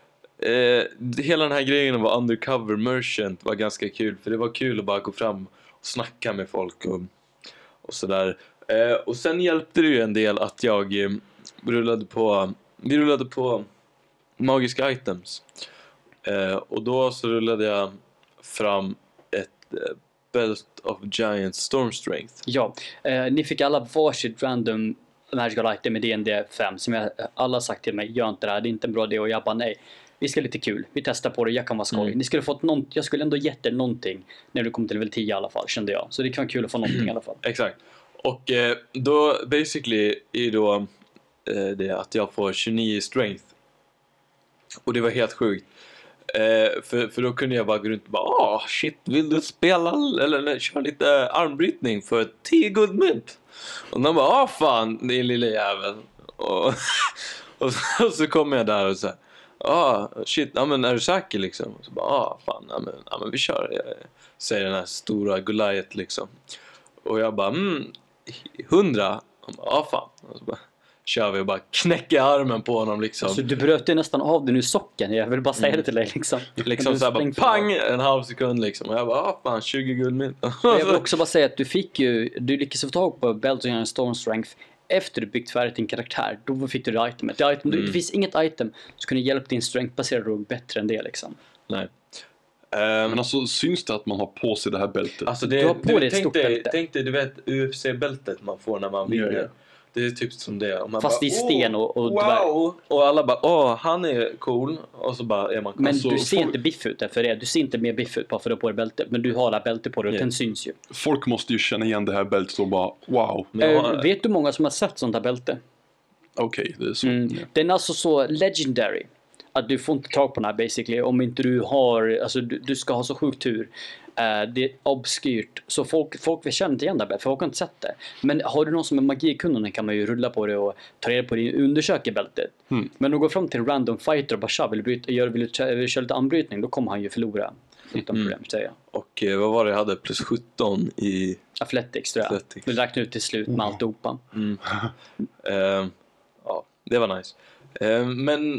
eh, hela den här grejen att vara undercover merchant var ganska kul. För det var kul att bara gå fram och snacka med folk och och sådär. Eh, och sen hjälpte det ju en del att jag eh, rullade på vi rullade på magiska items. Eh, och då så rullade jag fram ett eh, Belt of Giant Storm Strength. Ja, eh, ni fick alla varsitt random magical item i D and D fem som jag alla sagt till mig, gör inte det här, det är inte en bra idé och jag bara nej. Vi ska lite kul, vi testar på det, jag kan vara skoj. Mm. Ni skulle fått någon, jag skulle ändå gett er någonting när du kom till level tio i alla fall, kände jag. Så det kan vara kul att få någonting i alla fall. Exakt. Och eh, då basically är då eh, det att jag får tjugonio strength. Och det var helt sjukt. Eh, för, för då kunde jag bara gå runt och bara åh shit, vill du spela eller nej, köra lite armbrytning för tio guldmynt? Och de bara åh fan, det är lilla jäveln. Och, och, så, och så kommer jag där och så här, ah shit, ja men är du säker liksom? Och så bara ah fan, ja men, ja, men vi kör. Jag säger den här stora Goliath liksom. Och jag bara mm hundra. Och bara ah fan. Och så bara kör vi och bara knäcker armen på honom liksom. Alltså, du bröt ju nästan av den ur socken. Jag vill bara säga mm. det till dig liksom. Liksom så här bara pang en halv sekund liksom. Och jag bara ah fan tjugo guldmynt. Jag vill också bara säga att du fick ju, du lyckades få tag på Belt of Storm Strength efter du byggt färdigt din karaktär. Då fick du det itemet. Det, item, mm. det finns inget item som kunde hjälpa din strength-baserade rogue bättre än det liksom. Nej. Um, Men alltså syns det att man har på sig det här bältet? Alltså det, du har på du, dig ett tänk stort dig, bälte. Tänk dig, du vet U F C-bältet man får när man vinner. Ja, ja. Det är typ som det. Och man fast bara, i sten och, och wow! dvärg. Och alla bara, åh, han är cool. Och så bara är man cool. Men alltså, du ser folk... inte biff ut för det. Du ser inte mer biff ut bara för att du har på dig bältet. Men du har det här bältet på dig och Yeah. den syns ju. Folk måste ju känna igen det här bältet och bara wow. Men jag har- äh, vet du många som har sett sånt här bälte? Okej, okay, det är så. Mm. Ja. Den är alltså så legendary att du får inte tag på den här basically om inte du har, alltså du, du ska ha så sjukt tur. Uh, det är obskyrt så folk, folk vill känna inte igen det här, för folk har inte sett det. Men har du någon som är magikunnig kan man ju rulla på det och ta reda på det och undersöka bältet. Mm. Men om du går fram till en random fighter och bara tja, vill, bryta, gör, vill, du, vill du köra lite anbrytning, då kommer han ju förlora utan Mm. problem säger jag. Och eh, vad var det jag hade? Plus sjutton i... Athletics tror jag. Athletics. Vi räknar ut till slut med alltihopa. Mm. Ehm, ja, det var nice. Ehm, men...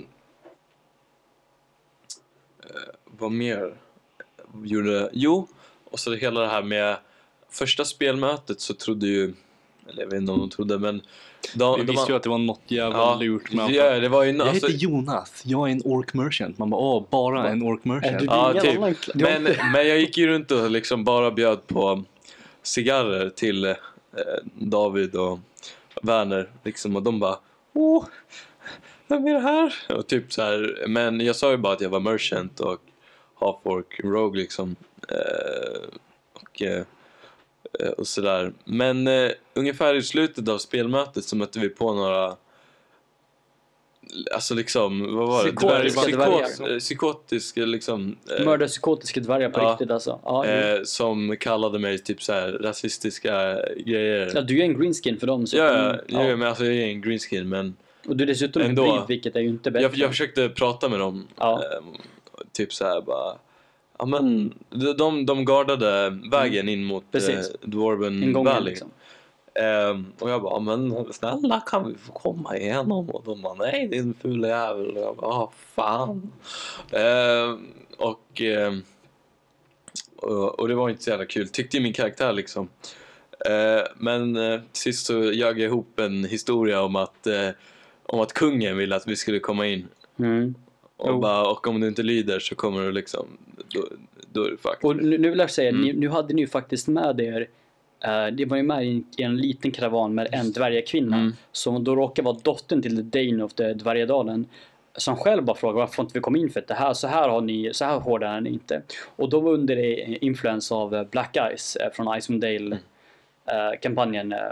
eh, vad mer gjorde... Jo, och så hela det här med... Första spelmötet så trodde ju... Eller jag vet inte om de trodde, men... De, Vi de visste var- ju att det var något jävla Ja, lurt med ja, det var ju... Jag alltså- heter Jonas, jag är en orc merchant. Man bara, åh, bara en orc Är merchant. du Ja, ingen typ. annan- du har Men, inte- men jag gick ju runt och liksom bara bjöd på cigarrer till eh, David och Werner liksom, och de bara åh, vem är det här? Och typ så här, men jag sa ju bara att jag var merchant och half-orc rogue liksom eh, och, eh, och sådär. Men eh, ungefär i slutet av spelmötet så mötte vi på några, alltså liksom, vad var det? Psykotiska Dvärg- dvärgar. psykos- eh, Psykotiska liksom eh, Mördar psykotiska dvärgar på Ja. riktigt alltså. Ja, jo. eh, som kallade mig typ så här rasistiska grejer. Ja, du är en greenskin för dem. Så Ja, ja, mm, ja. men alltså jag är en greenskin, men Och du är dessutom en Ändå. hybrid, vilket är ju inte bättre. jag, jag försökte prata med dem. Ja. Eh, typ så här bara, ja men de, de, de gardade vägen in mot eh, Precis. Dwarven en gång Valley. liksom. Ehm, och jag bara, ja, men snälla kan vi få komma igenom? Och de bara, nej din fula jävel. Och jag bara, ah, fan. Ehm, och, ehm, och och det var inte så jävla kul, tyckte ju min karaktär liksom. Eh, men eh, sist så jag ihop en historia om att, eh, om att kungen ville att vi skulle komma in. Mm. Och, Jo. bara, och om du inte lyder så kommer du liksom, då, då är det faktiskt. Och nu, nu vill jag säga, Mm. ni, nu hade ni ju faktiskt med er, eh, det var ju med i en, i en liten karavan med en dvärgakvinna Mm. som då råkade vara dottern till The Dane of the Dvärgadalen, som själv bara frågade varför får inte vi komma in för det här, så här har ni, så här hårda är ni inte. Och då var under det influens av eh, Black Ice eh, från Icewind Dale eh, kampanjen eh,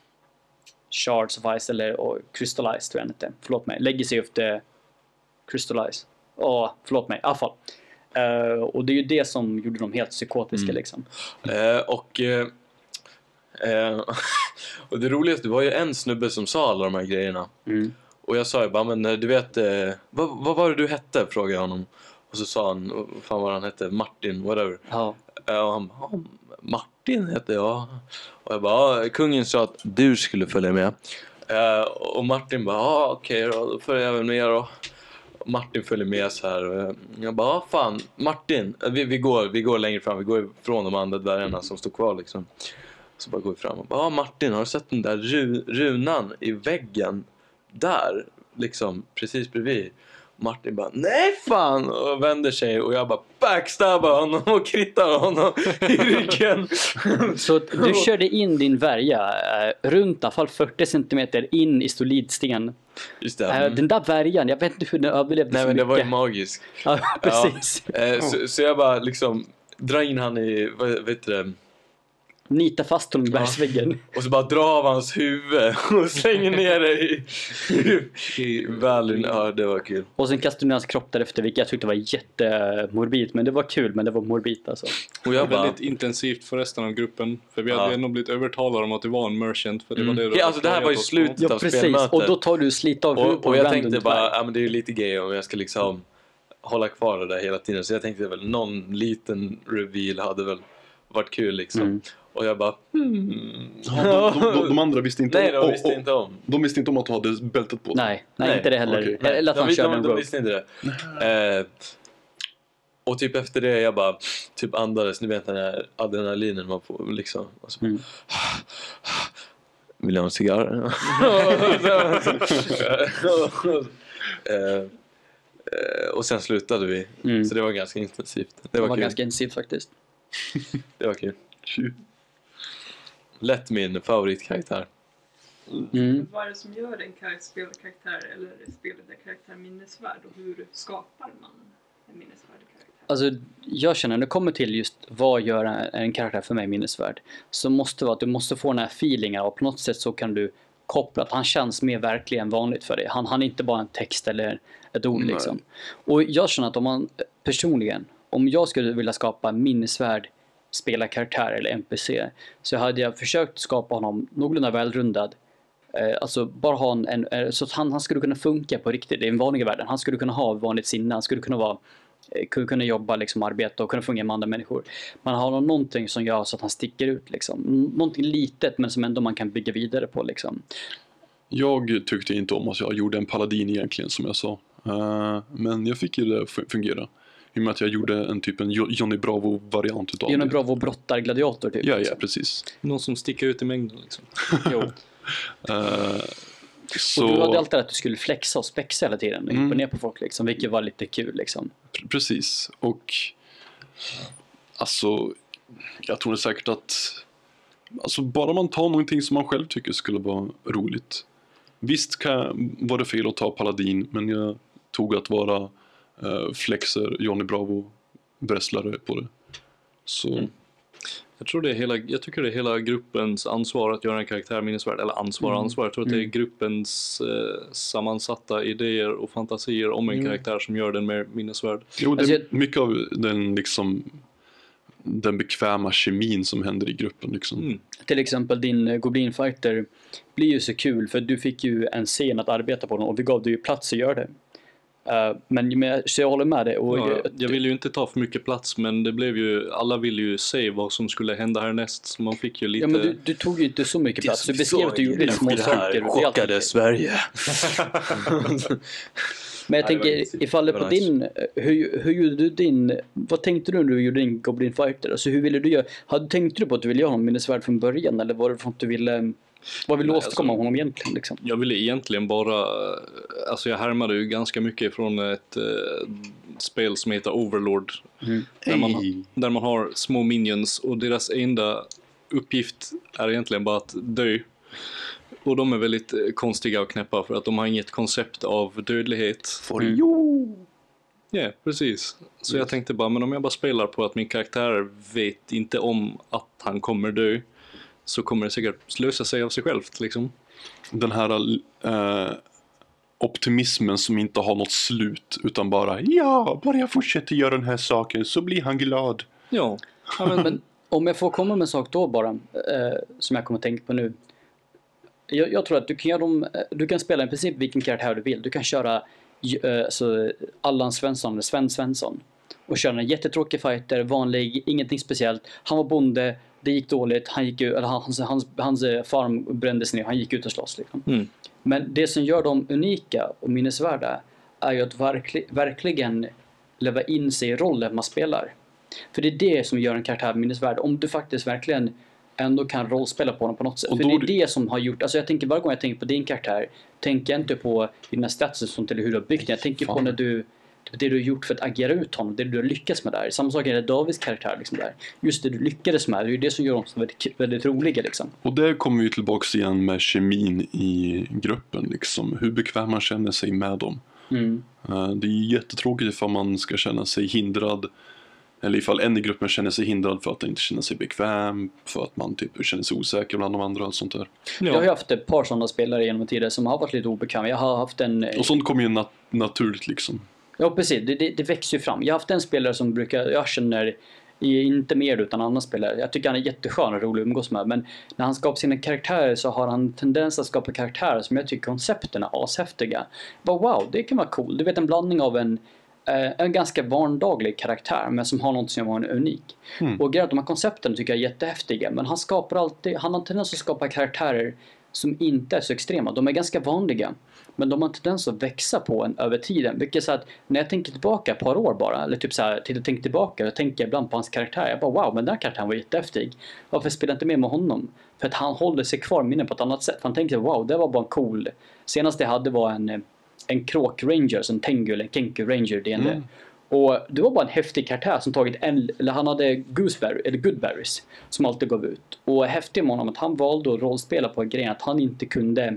Shards of Ice eller och Crystal Ice tror jag inte. Förlåt mig. Legacy of the Crystal Ice. Åh, förlåt mig. I alla fall. Uh, och det är ju det som gjorde dem helt psykotiska Mm. liksom. Eh, och, eh, eh, och det roligaste var ju en snubbe som sa alla de här grejerna. Mm. Och jag sa ju bara, men eh, du vet, eh, vad, vad var det du hette? Frågade jag honom. Och så sa han, vad fan var han hette? Martin, whatever. Ja. Eh, och han bara, "Ja, Martin hette jag. Och jag bara, "Ja, kungen sa att du skulle följa med." Eh, och Martin bara, ja okej då, då följer jag väl med då. Och Martin följer med så här. Och jag bara, ja fan, Martin, vi, vi, går, vi går längre fram, vi går ifrån de andra dvärgarna som står kvar liksom. Så bara går vi fram och bara, ja Martin, har du sett den där ru, runan i väggen? Där, liksom, precis bredvid. Martin bara, nej fan! Och vänder sig och jag bara backstabbar honom och krittar honom i ryggen. Så du körde in din värja eh, runt i alla fall fyrtio centimeter in i solidsten. Just det. Eh, Mm. den där värjan, jag vet inte hur den överlevde Nej så men det mycket. var ju magiskt. Ja, precis. Ja, eh, så, så jag bara liksom drar in han i, vad vet du det? Nita fast honom i bergsväggen. Och så bara drar av hans huvud och slänger ner det i, i, i valley. Ja, det var kul. Och sen kastade du ner hans kropp därefter, vilket jag tyckte var jättemorbid. Men det var kul, men det var morbid alltså. Och jag bara, Väldigt intensivt för resten av gruppen. För vi hade Ja. ändå blivit övertalade om att det var en merchant. För det var Mm. det Ja, alltså det här var ju oss på. slutet. Ja, av precis. spelmötet. Och då tar du slit av huvudet Och, på och en jag random tänkte bara, dvärg. ja men det är ju lite gay om jag ska liksom hålla kvar det där hela tiden. Så jag tänkte väl någon liten reveal hade väl varit kul liksom. Mm. Och jag bara, hmm. Ja, de, de, de andra visste inte Nej, om... de visste och- inte om. De visste inte om att du hade bältet på dig. Nej, nej, inte det heller. okej. Eller att de, han de, körde de, en de rope. visste inte det. Eh, och typ efter det jag bara typ andades, ni vet den här adrenalinen man får liksom. Och så, Mm. vill jag ha en cigarr? eh, eh, och sen slutade vi. Mm. Så det var ganska intensivt. Det Det var, var kul. ganska intensivt faktiskt. Det var kul. Lätt min favoritkaraktär. Mm. Vad är det som gör en kar- spelkaraktär eller spelet en karaktär minnesvärd och hur skapar man en minnesvärd karaktär? Alltså, jag känner när det kommer till just vad gör en, en karaktär för mig minnesvärd, så måste det vara att du måste få den här feelingen och på något sätt så kan du koppla att han känns mer verklig än vanligt för dig. Han, han är inte bara en text eller ett ord Nej. liksom. Och jag känner att om man personligen, om jag skulle vilja skapa en minnesvärd spelarkaraktär eller N P C, så hade jag försökt skapa honom någorlunda välrundad. Eh, alltså bara ha en, en, eh, så att han, han skulle kunna funka på riktigt i den vanliga världen. Han skulle kunna ha vanligt sinne, han skulle kunna vara eh, kunna, kunna jobba, liksom, arbeta och kunna fungera med andra människor. Man har någonting som gör så att han sticker ut liksom. N- Någonting litet men som ändå man kan bygga vidare på liksom. Jag tyckte inte om att jag gjorde en paladin egentligen, som jag sa. Eh, men jag fick ju det att fu- fungera. I och med att jag gjorde en typ en Jo- Johnny Bravo-variant utav Johnny det. Bravo brottar gladiator typ. Ja, ja, liksom. precis. Någon som sticker ut i mängden liksom. Jo. Eh, så... Och du hade alltid att du skulle flexa och spexa hela tiden och Mm. imponera på folk liksom, vilket var lite kul liksom. Pre- Precis. Och alltså, jag tror säkert att alltså, bara man tar någonting som man själv tycker skulle vara roligt. Visst kan, var det fel att ta paladin, men jag tog att vara uh, flexer, Johnny Bravo wrestlare på det. Så Mm. Jag tror det är hela, jag tycker det är hela gruppens ansvar att göra en karaktär minnesvärd. Eller ansvar och Mm. ansvar. Jag tror att det är Mm. gruppens eh, sammansatta idéer och fantasier om en Mm. karaktär som gör den mer minnesvärd. jo, det Alltså, är mycket av den liksom den bekväma kemin som händer i gruppen liksom. Mm. Till exempel din eh, Goblin Fighter blir ju så kul för du fick ju en scen att arbeta på den och vi gav dig ju plats att göra det. Eh, men, men så jag håller med dig. Och, Ja, eh, jag vill ju inte ta för mycket plats, men det blev ju, alla ville ju se vad som skulle hända härnäst. Så man fick ju lite... ja, men du, du tog ju inte så mycket plats. Du beskrev att du gjorde det små saker. och det är alltid chockade okej. Sverige. Men jag Nej, det var tänker, inte- ifall det det på var nice. din, hur, hur gjorde du din, vad tänkte du när du gjorde din Goblin Fighter? Alltså hur ville du göra, hade, tänkte du på att du ville göra honom minnesvärd från början, eller var det för att du ville, vad ville du Nej, åstadkomma alltså- honom egentligen liksom? Jag ville egentligen bara, alltså jag härmade ju ganska mycket från ett eh, spel som heter Overlord. Mm. Där man, Hey. där man har små minions och deras enda uppgift är egentligen bara att dö. Och de är väldigt eh, konstiga och knäppa för att de har inget koncept av dödlighet. For Mm. you. Ja, precis. Så jag tänkte bara, men om jag bara spelar på att min karaktär vet inte om att han kommer dö, så kommer det säkert lösa sig av sig självt liksom. Den här eh, optimismen som inte har något slut, utan bara ja, bara jag fortsätter göra den här saken så blir han glad. Ja, Ja, men, men om jag får komma med en sak då bara, eh, som jag kommer att tänka på nu. Jag, jag tror att du kan, göra dem, du kan spela i princip vilken karaktär du vill. Du kan köra eh, så Allan Svensson eller Sven Svensson och köra en jättetråkig fighter, vanlig, ingenting speciellt. Han var bonde, det gick dåligt, han gick ut, eller hans, hans, hans farm brändes ner, han gick ut och slåss liksom. Mm. Men det som gör dem unika och minnesvärda är ju att verkli, verkligen leva in sig i rollen man spelar. För det är det som gör en karaktär minnesvärd. Om du faktiskt verkligen ändå kan rollspela på honom på något sätt. Och För då det är du- det som har gjort, alltså jag tänker varje gång jag tänker på din karaktär, tänker jag inte på dina stats och sånt eller hur du har byggt den. Jag tänker på Fan. när du, det du har gjort för att agera ut honom, det du har lyckats med där. Samma sak är det Davids karaktär liksom där. Just det du lyckades med, det är ju det som gör dem så väldigt, väldigt roliga liksom. Och det kommer ju tillbaks igen med kemin i gruppen liksom. Hur bekväm man känner sig med dem. Mm. Eh, det är jättetråkigt ifall man ska känna sig hindrad. Eller ifall en i gruppen känner sig hindrad för att inte känna sig bekväm. För att man typ känner sig osäker bland de andra och allt sånt där. Jag har ju haft ett par sådana spelare genom tiden som har varit lite obekväma. Jag har haft en... Och sånt kommer ju nat- naturligt liksom. Ja, precis. Det, det, det växer ju fram. Jag har haft en spelare som brukar, jag känner, inte mer utan annan spelare. Jag tycker han är jätteskön och rolig att umgås med. Men när han skapar sina karaktärer så har han tendens att skapa karaktärer som jag tycker koncepten är ashäftiga. Bara wow, det kan vara cool. Du vet en blandning av en, eh, en ganska varndaglig karaktär men som har något som var unik. Mm. Och grejen är att de här koncepten tycker jag är jättehäftiga. Men han skapar alltid, han har en tendens att skapa karaktärer som inte är så extrema. De är ganska vanliga. Men de har en tendens att växa på en över tiden. Vilket så att när jag tänker tillbaka ett par år bara. Eller typ så här, till att tänka tillbaka. Jag tänker ibland på hans karaktär. Jag bara wow, men den här karaktären var jättehäftig. Varför spelar jag inte med med honom? För att han håller sig kvar minne på ett annat sätt. Han tänker wow, det var bara en cool. Senast jag hade var en, en kråk ranger. En tengu eller en kenku ranger. D and D. Mm. Och det var bara en häftig karaktär som tagit en, eller han hade gooseberry, eller goodberries som alltid gav ut. Och häftigt med honom att han valde att rollspela på grejen att han inte kunde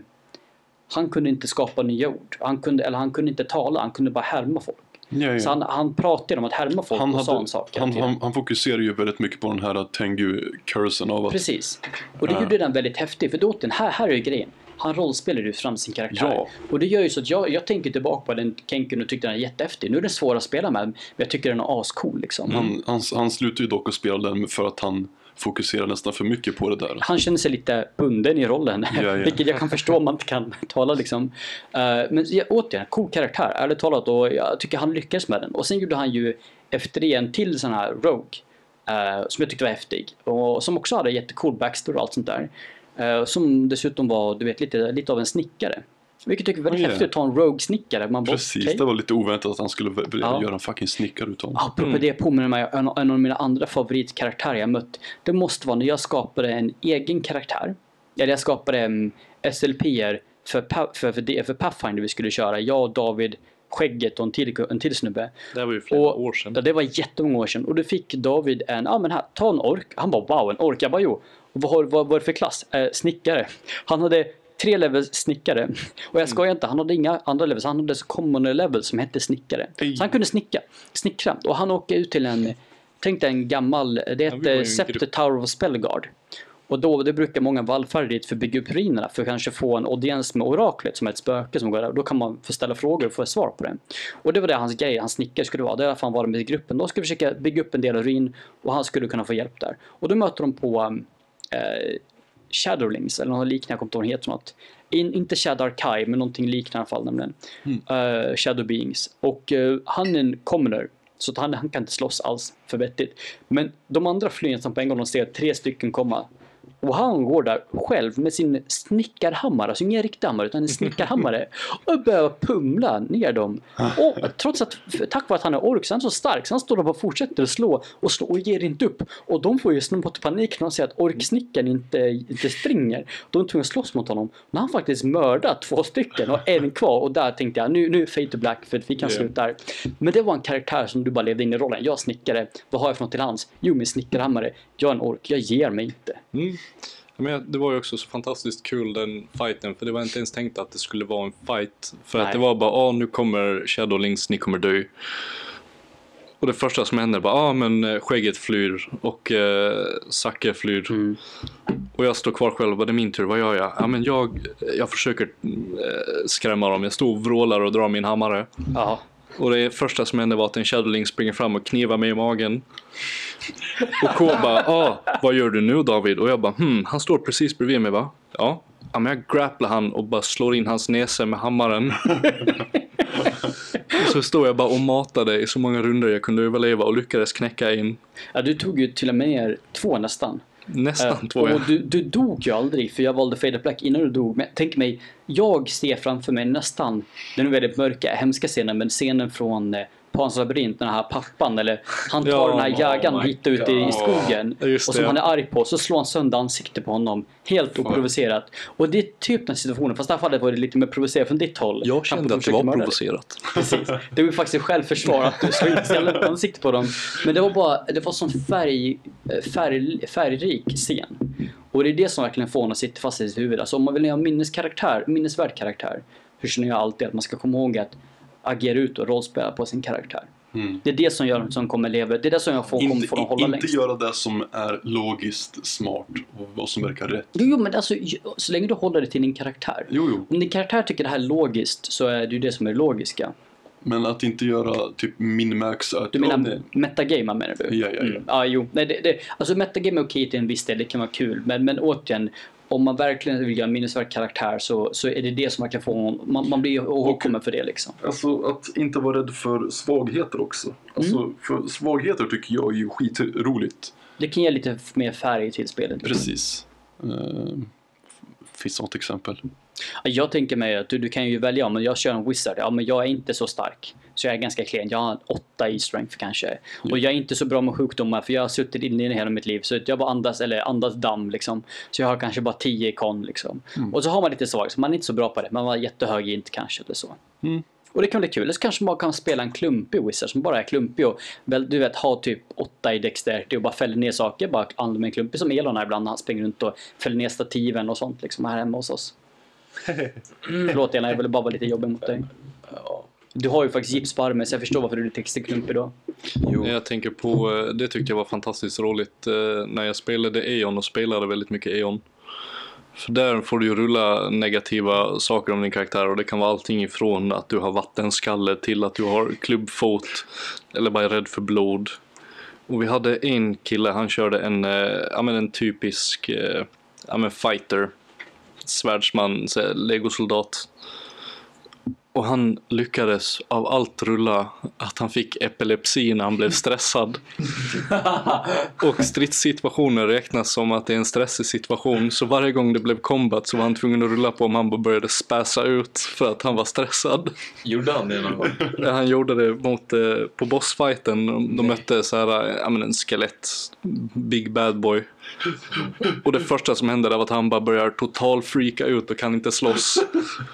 han kunde inte skapa nya ord. Han kunde, eller han kunde inte tala, han kunde bara härma folk. Ja, ja. Så han, han pratade om att härma folk Han, och sa en hade, sak. han, han, han fokuserar ju väldigt mycket på den här Tengu-cursen av att Precis. Och det Ja. gjorde den väldigt häftig. För då, den här, här är ju grejen. Han rollspelar ju fram sin karaktär. Ja. Och det gör ju så att jag, jag tänker tillbaka på den Kenken och tyckte den är jättehäftig. Nu är den svår att spela med, men jag tycker den är ascool liksom. han, han, han slutar ju dock att spela den för att han fokuserar nästan för mycket på det där. Han känner sig lite bunden i rollen. Ja, ja. Vilket jag kan förstå om man inte kan tala liksom. Uh, men ja, återigen, cool karaktär. Ärligt talat. Och jag tycker han lyckades med den. Och sen gjorde han ju efter det en till sån här Rogue. Uh, som jag tyckte var häftig. Och som också hade jättecool backstory och allt sånt där. Uh, som dessutom var, du vet, lite, lite av en snickare. Vilket jag tycker var väldigt Oh, yeah. häftigt att ta en Rogue-snickare. Man bara, Precis, okej. det var lite oväntat att han skulle v- Ja. göra en fucking snickare utav honom. Apropå Mm. det påminner mig om en, en av mina andra favoritkaraktärer jag mött. Det måste vara när jag skapade en egen karaktär. Eller jag skapade um, S L P-er för, Pa- för, för, det- för Pathfinder vi skulle köra. Jag, David, Skägget och en till, en till snubbe. Det här var ju flera Och- år sedan. Ja, det var jättemånga år sedan. Och då fick David en, ja ah, men här, ta en ork. Han bara wow, en ork. Jag bara jo. Och vad, har- vad var det för klass? Eh, snickare. Han hade tre levels snickare. Och jag skojar inte, han hade inga andra levels. Han hade så common level som hette snickare. Ej. Så han kunde snicka. Snickra. Och han åker ut till en, tänk dig en gammal, det vi var ju hette en Scepter grupp. Tower of Spellguard. Och då, det brukar många vallfärda dit för att bygga upp ruinerna. För att kanske få en audiens med oraklet som är ett spöke som går där. Och då kan man få ställa frågor och få ett svar på det. Och det var det hans grej, hans snickare skulle vara. Det är därför han var med i gruppen. De skulle försöka bygga upp en del av ruin. Och han skulle kunna få hjälp där. Och då möter de på um, eh, Shadowlings. Eller något liknande, jag kommer inte ihåg vad det heter något. In, inte Shadow Archive, men någonting liknande i alla fall. Nämligen. Eh, Shadow Beings. Och eh, han är en commoner. Så att han, han kan inte slåss alls för vettigt. Men de andra flyger som på en gång de ser tre stycken komma. Och han går där själv med sin snickarhammare, alltså ingen riktig hammare utan en snickarhammare, och börjar pumla ner dem. Och trots att, tack vare att han är ork, så är han så stark, så han står där och bara fortsätter att slå och slå och ger inte upp. Och de får ju snabbt panik när de ser att orksnickaren inte, inte springer. De är tvungna att slåss mot honom. När han faktiskt mördat två stycken och en kvar, och där tänkte jag, nu, nu fade to black för att vi kan Yeah. sluta där. Men det var en karaktär som du bara levde in i rollen. Jag snickare, vad har jag för något till hands? Jo, min snickarhammare. Jag är en ork, jag ger mig inte. Mm. Men det var ju också så fantastiskt kul den fighten, för det var inte ens tänkt att det skulle vara en fight, för Nej. att det var bara, ah, nu kommer Shadowlings, ni kommer dö. Och det första som händer bara, ah, men eh, skägget flyr och eh, Zacke flyr. Mm. Och jag står kvar själv och det är min tur, vad gör jag? Ja, men jag, jag försöker eh, skrämma dem, jag står och vrålar och drar min hammare. Ja. Och det första som hände var att en Shadowling springer fram och knivar mig i magen. Och K bara, ah, vad gör du nu David? Och jag bara, hmm, han står precis bredvid mig va? Ja, ja men jag grapplar han och bara slår in hans näse med hammaren. Och så står jag bara och matade i så många runder jag kunde överleva och lyckades knäcka in. Ja, du tog ju till och med ner två nästan. Nästan Eh, två. och du, du dog ju aldrig, för jag valde Fade to Black innan du dog. Men tänk mig, jag ser framför mig nästan, den är väldigt mörka, hemska scenen, men scenen från eh, Pans labyrint, den här pappan, eller han tar Ja, den här jägaren oh my hit ute i, i God. skogen, Just och som det. han är arg på, så slår han sönder ansiktet på honom, helt oprovocerat. Och det är typ den situationen, fast i det här fallet var det lite mer provocerat från ditt håll. Jag Han kände att det försöker var mörda dig. provocerat. Precis. Det var faktiskt självförsvar att du slog in skallen ansiktet på dem. Men det var bara, det var sån färg, färg, färgrik scen. Och det är det som verkligen får en att sitta fast i sitt huvud. Alltså om man vill ha en minneskaraktär, minnesvärd karaktär, hur känner jag alltid att man ska komma ihåg att agera ut och rollspela på sin karaktär. Mm. Det är det som gör som kommer leva. Det är det som jag får, kommer Inte, få dem hålla inte längst. göra det som är logiskt smart och vad som verkar rätt. Jo, jo, men alltså, så länge du håller det till din karaktär. Jo, jo. Om din karaktär tycker det här är logiskt, så är det ju det som är logiska. Men att inte göra typ min-max. Att, Du ja, menar det- metagame, menar du? Ja, ja, ja. Mm. Ja, jo. Nej, det, det, alltså metagame är okej till en viss del, det kan vara kul. Men, men återigen, om man verkligen vill göra en minnesvärd karaktär, så, så är det det som man kan få. Man, man blir ihågkommen för det liksom. Alltså att inte vara rädd för svagheter också. Alltså Mm. för svagheter tycker jag är ju skitroligt. Det kan ge lite mer färg till spelet. Precis. Uh, finns något exempel? Ja, jag tänker mig att du, du kan ju välja, men jag kör en wizard. Ja, men jag är inte så stark. Så jag är ganska klen. Jag har en åtta i strength kanske. Och jag är inte så bra med sjukdomar, för jag har suttit inne i hela mitt liv. Så jag bara andas, eller andas damm liksom. Så jag har kanske bara tio i kon liksom. Mm. Och så har man lite svag, så man är inte så bra på det. Man var jättehög i inte kanske, eller så. Mm. Och det kan bli kul. Eller så kanske man kan spela en klumpig wizard som bara är klumpig och väl, du vet, ha typ åtta i dexterity och bara fäller ner saker. Bara använder med en klumpig som Elon här ibland. Han springer runt och fäller ner stativen och sånt liksom här hemma hos oss. Förlåt Elon, jag ville bara vara lite jobbig mot dig. Du har ju faktiskt gips på armen, så jag förstår varför du är lite extra klumpig då. Jo. Jag tänker på, eh, det tyckte jag var fantastiskt roligt eh, när jag spelade Eon och spelade väldigt mycket Eon. För där får du ju rulla negativa saker om din karaktär, och det kan vara allting ifrån att du har vattenskalle till att du har klubbfot eller bara är rädd för blod. Och vi hade en kille, han körde en, eh, ja, men en typisk eh, ja, men fighter, svärdsman, så här, legosoldat. Och han lyckades av allt rulla att han fick epilepsi när han blev stressad. Och stridssituationer räknas som att det är en stressig situation. Så varje gång det blev combat så var han tvungen att rulla på om han bara började späsa ut för att han var stressad. Gjorde han det någon gång? Ja, han gjorde det mot, eh, på bossfighten. De, de mötte så här, ja, men en skelett, big bad boy. Och det första som hände var att han bara börjar total freaka ut och kan inte slåss.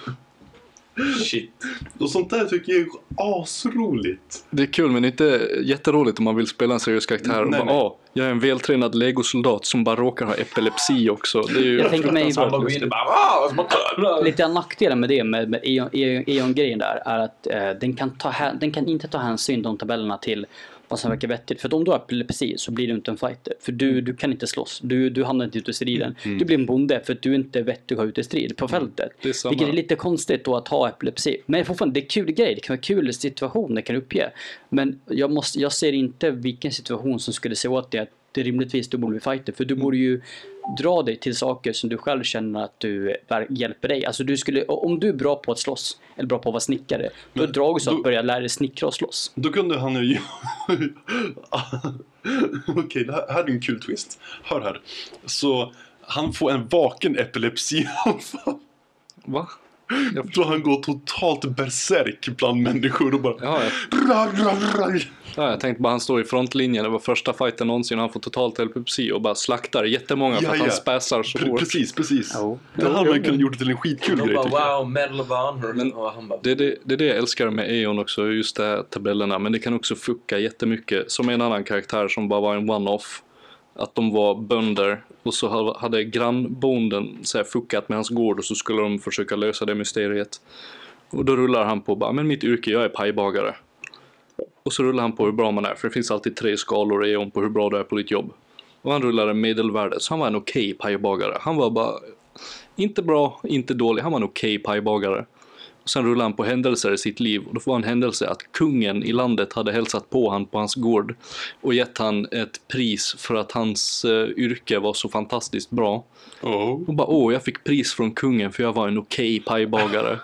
Shit. Och sånt där tycker jag är asroligt. Det är kul, men inte jätteroligt om man vill spela en seriös karaktär och Nej, bara, nej. ah, jag är en vältränad legosoldat som bara råkar ha epilepsi också. Det är ju Jag tänker mig Han bara går in och bara "Ah, vad smakar?" lite av nackdelen med det, med, med Eon- Eon- Eon-grejen där, är att eh, den, kan ta hä- den kan inte ta hänsyn, de tabellerna, till vad som verkar vettigt. För att om du har epilepsi så blir du inte en fighter. För du, du kan inte slåss. Du, du hamnar inte ute i striden. Du blir en bonde för att du inte är vettig att ha ute i strid på fältet. Det är samma. Vilket är lite konstigt då att ha epilepsi. Men fortfarande, det är kul grej. Det kan vara kul situation det kan uppge. Men jag, måste, jag ser inte vilken situation som skulle se åt det att det rimligtvis du borde bli fighter. För du borde ju dra dig till saker som du själv känner att du ver- hjälper dig. Alltså du skulle, om du är bra på att slåss eller bra på att vara snickare, då Men drar du så då- att börja lära dig snickra och slåss. Då kunde han ju... Okej, det här, här är en kul twist. Hör här. Så Han får en vaken epilepsianfall. Va? Då han går totalt berserk bland människor och bara... Ja, jag, ja, jag tänkte bara han står i frontlinjen. Det var första fighten någonsin. Han får totalt epilepsi och bara slaktar jättemånga för Ja, att ja. han späsar så Pre- hårt. Precis, precis. Jo. Det hade man kunnat gjort det till en skitkul De grej, bara tycker jag. wow, Medal of Honor. Men och han bara, Det är det, det är det jag älskar med Eon också, just det här tabellerna. Men det kan också fucka jättemycket. Som en annan karaktär som bara var en one-off. Att de var bönder och så hade grannbonden så här fuckat med hans gård och så skulle de försöka lösa det mysteriet. Och då rullar han på bara, men mitt yrke, jag är pajbagare. Och så rullar han på hur bra man är, för det finns alltid tre skalor i Eon på hur bra du är på ditt jobb. Och han rullade medelvärdet, så han var en okej pajbagare. Han var bara inte bra, inte dålig, han var en okej pajbagare. Och sen rullade han på händelser i sitt liv. Och då var en händelse att kungen i landet hade hälsat på han på hans gård. Och gett han ett pris för att hans uh, yrke var så fantastiskt bra. Oh. Och bara, åh, jag fick pris från kungen för jag var en okej pajbagare.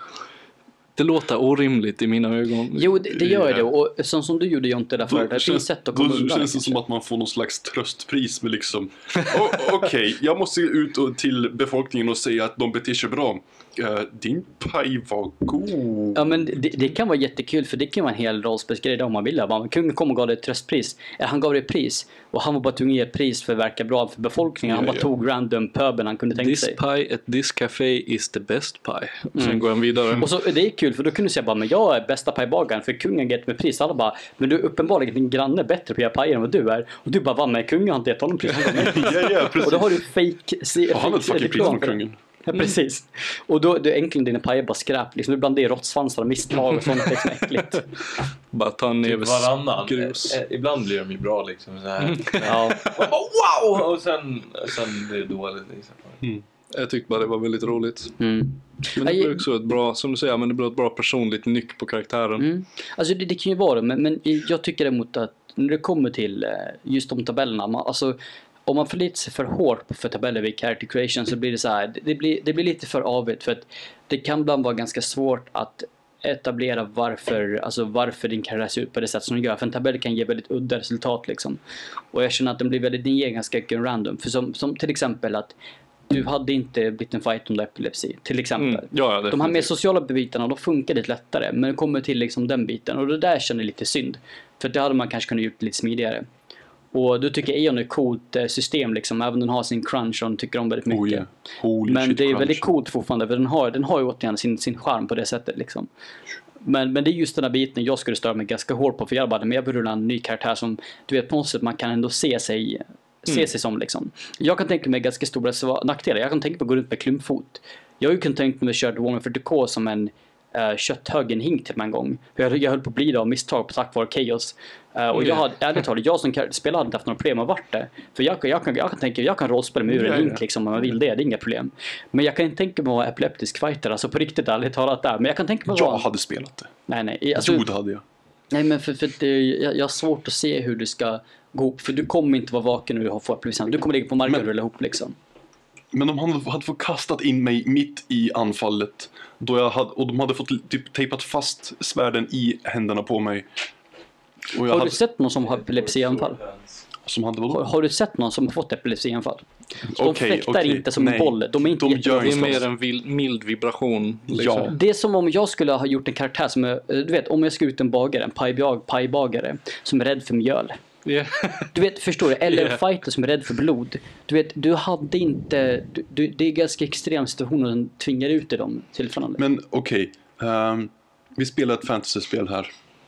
Det låter orimligt i mina ögon. Jo, det, det gör det. Och som, som du gjorde Jonte där förut. Det Då finns sätt att komma då undan. känns det som att man får någon slags tröstpris med liksom oh, okej, okay, jag måste ut och till befolkningen och säga att de beter sig bra. Uh, din paj var god. Ja, men det, det kan vara jättekul, för det kan vara en hel rollspelsgrej om man vill. Bara, kungen kom och gav dig ett tröstpris. Eller han gav dig ett pris. Och han var bara tvungen att ge ett pris för att verka bra för befolkningen. Han Ja, bara ja. tog random pöben han kunde tänka This sig. pie at this café is the best pie. Och sen Mm. går han vidare. Och så, det är kul, för då kunde du säga bara, men jag är bästa pajbagaren för kungen gett mig pris. Alla bara, men du är uppenbarligen din granne bättre på att göra pajer än vad du är. Och du bara, vad med kungen har inte gett honom pris. Han bara, nej. Ja, ja, precis. Och då har du fake, se, Och han hade fucking pris från kungen. Ja, precis. Och då är äntligen dina pajer bara skräp. Liksom, du blandar i råttsvansar och misstag och sånt. Det är liksom äckligt. Bara ta en typ neve varannan. grus. Eh, eh, Ibland blir de ju bra liksom så här. Ja. Man bara, wow! Och sen, sen blir det dåligt liksom. Jag tyckte bara det var väldigt roligt. Mm. Men det Nej, blir också ett bra, som du säger, men det blir ett bra personligt nyck på karaktären. Mm. Alltså det, det kan ju vara det, men, men jag tycker emot att när det kommer till just de tabellerna, man, alltså om man förlitar sig för hårt för tabeller vid character creation så blir det så här, det blir, det blir lite för avigt, för att det kan ibland vara ganska svårt att etablera varför, alltså varför din karaktär ser ut på det sätt som den gör, för en tabell kan ge väldigt udda resultat liksom. Och jag känner att den blir väldigt, den ger ganska random, för som, som till exempel att du hade inte blivit en fight om epilepsi, till exempel. Mm. Ja, ja, De här mer definitivt. sociala bitarna, de funkar lite lättare. Men det kommer till liksom den biten. Och det där känner jag lite synd. För det hade man kanske kunnat gjort lite smidigare. Och du tycker Eon är ett coolt eh, system liksom. Även den har sin crunch och den tycker om väldigt mycket. Oh, yeah. Holy Men shit, det är crunch. väldigt coolt fortfarande. För den har, den har ju återigen sin, sin charm på det sättet liksom. Men, men det är just den här biten jag skulle störa mig ganska hårt på. För jag bara, men jag vill rulla en ny karaktär som, du vet, på något sätt man kan ändå se sig se Mm. sig som liksom. Jag kan tänka mig ganska stora sva- nackdelar. Jag kan tänka mig att gå runt med klumpfot. Jag har ju kunnat tänka mig att köra Warhammer fyrtio K som en uh, kötthög en hink till en gång. Jag, jag höll på att bli av misstag på tack vare Chaos. Uh, och Mm. jag hade, ärligt talat, jag som kar- spelare hade inte haft några problem att varit det. För jag, jag, kan, jag kan tänka, jag kan rollspela med ur en Ja, ja. hink liksom om man vill det, det är inga problem. Men jag kan inte tänka mig att vara epileptisk fighter, alltså på riktigt ärligt talat där. Men jag kan tänka mig att Jag vara... hade spelat det. Nej, nej. Alltså, Jo, det hade jag. nej, men för, för det, jag, jag har svårt att se hur du ska gå upp. För du kommer inte vara vaken när du har fått epilepsi. Du kommer ligga på marken Men- och rulla ihop liksom. Men de hade, hade fått kastat in mig mitt i anfallet. Då jag hade, och de hade fått typ tejpat fast svärden i händerna på mig. Och jag Har hade, du sett någon som har epilepsianfall? som hade Har, vadå? har du sett någon som har fått epilepsianfall? Så de Okej, fäktar okej. inte som en Nej. boll. De är inte De jätte- gör Det är slåss. mer en vild, mild vibration. Liksom. Ja. Det är som om jag skulle ha gjort en karaktär som är, du vet, om jag ska ut en bagare, en pajbag, pajbagare som är rädd för mjöl. Yeah. Du vet, förstår du? Eller en Yeah. fighter som är rädd för blod. Du vet, du hade inte... Du, du, det är ganska extrem situation som tvingar ut i de tillfällena. Men okej. ehm, vi spelar ett fantasyspel här.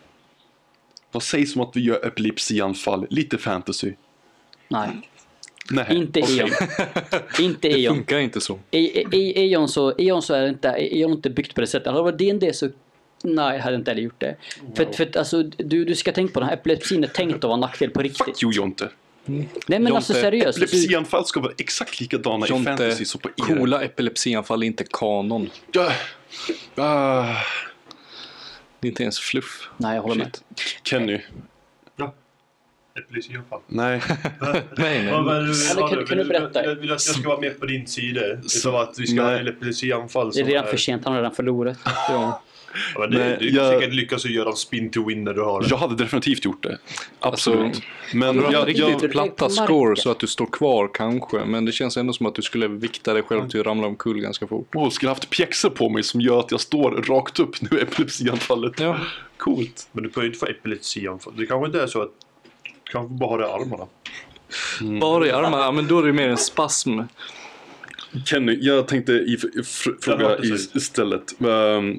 Vad sägs om att vi gör epilepsianfall? Lite fantasy. Nej, Nej. inte okej. Eon. Inte Det Eon. funkar inte så. I, i, i Eon så, Eon så är det inte, Eon är inte byggt på det sättet. Hade det varit D and D så nej, jag hade inte heller gjort det. För, att- för att, alltså, du, du ska tänka på den här epilepsin är tänkt att vara en nackdel på riktigt. Fuck you, Jonte. Nej men Jonte, alltså seriöst. Du, Epilepsianfall ska vara exakt likadana i Jonte, fantasy som på er. coola epilepsianfall är inte kanon. Ja. Ah, Det är inte ens fluff. nej, jag håller med. Shit. Kenny. Epilepsianfall. Nej. Nej, nej. Vad- vad är det du Eller har kan- nu? kan du Vill du- berätta? Vill du att jag ska vara med på din sida? Utav att vi ska Nej. ha epilepsianfall Det är som redan är... för sent, han har redan förlorat. Ja. Ja, men det, Nej, du jag- säkert lyckas att göra en spin to win när du har det. Jag hade definitivt gjort det. Absolut. Alltså, men Du har jag, riktigt jag, platta på marken. score så att du står kvar kanske. Men det känns ändå som att du skulle vikta dig själv till att ramla omkull ganska fort. oh, skulle haft pjäxor på mig som gör att jag står rakt upp nu i epilepsianfallet. Ja. Coolt. Men du kan ju inte få epilepsianfall. Det kanske inte är så att du kanske bara har det i armarna. Bara i armarna, ja, men då är det mer en spasm. Kenny, jag tänkte i, i, fr- fråga Ja, i, precis. istället. Um,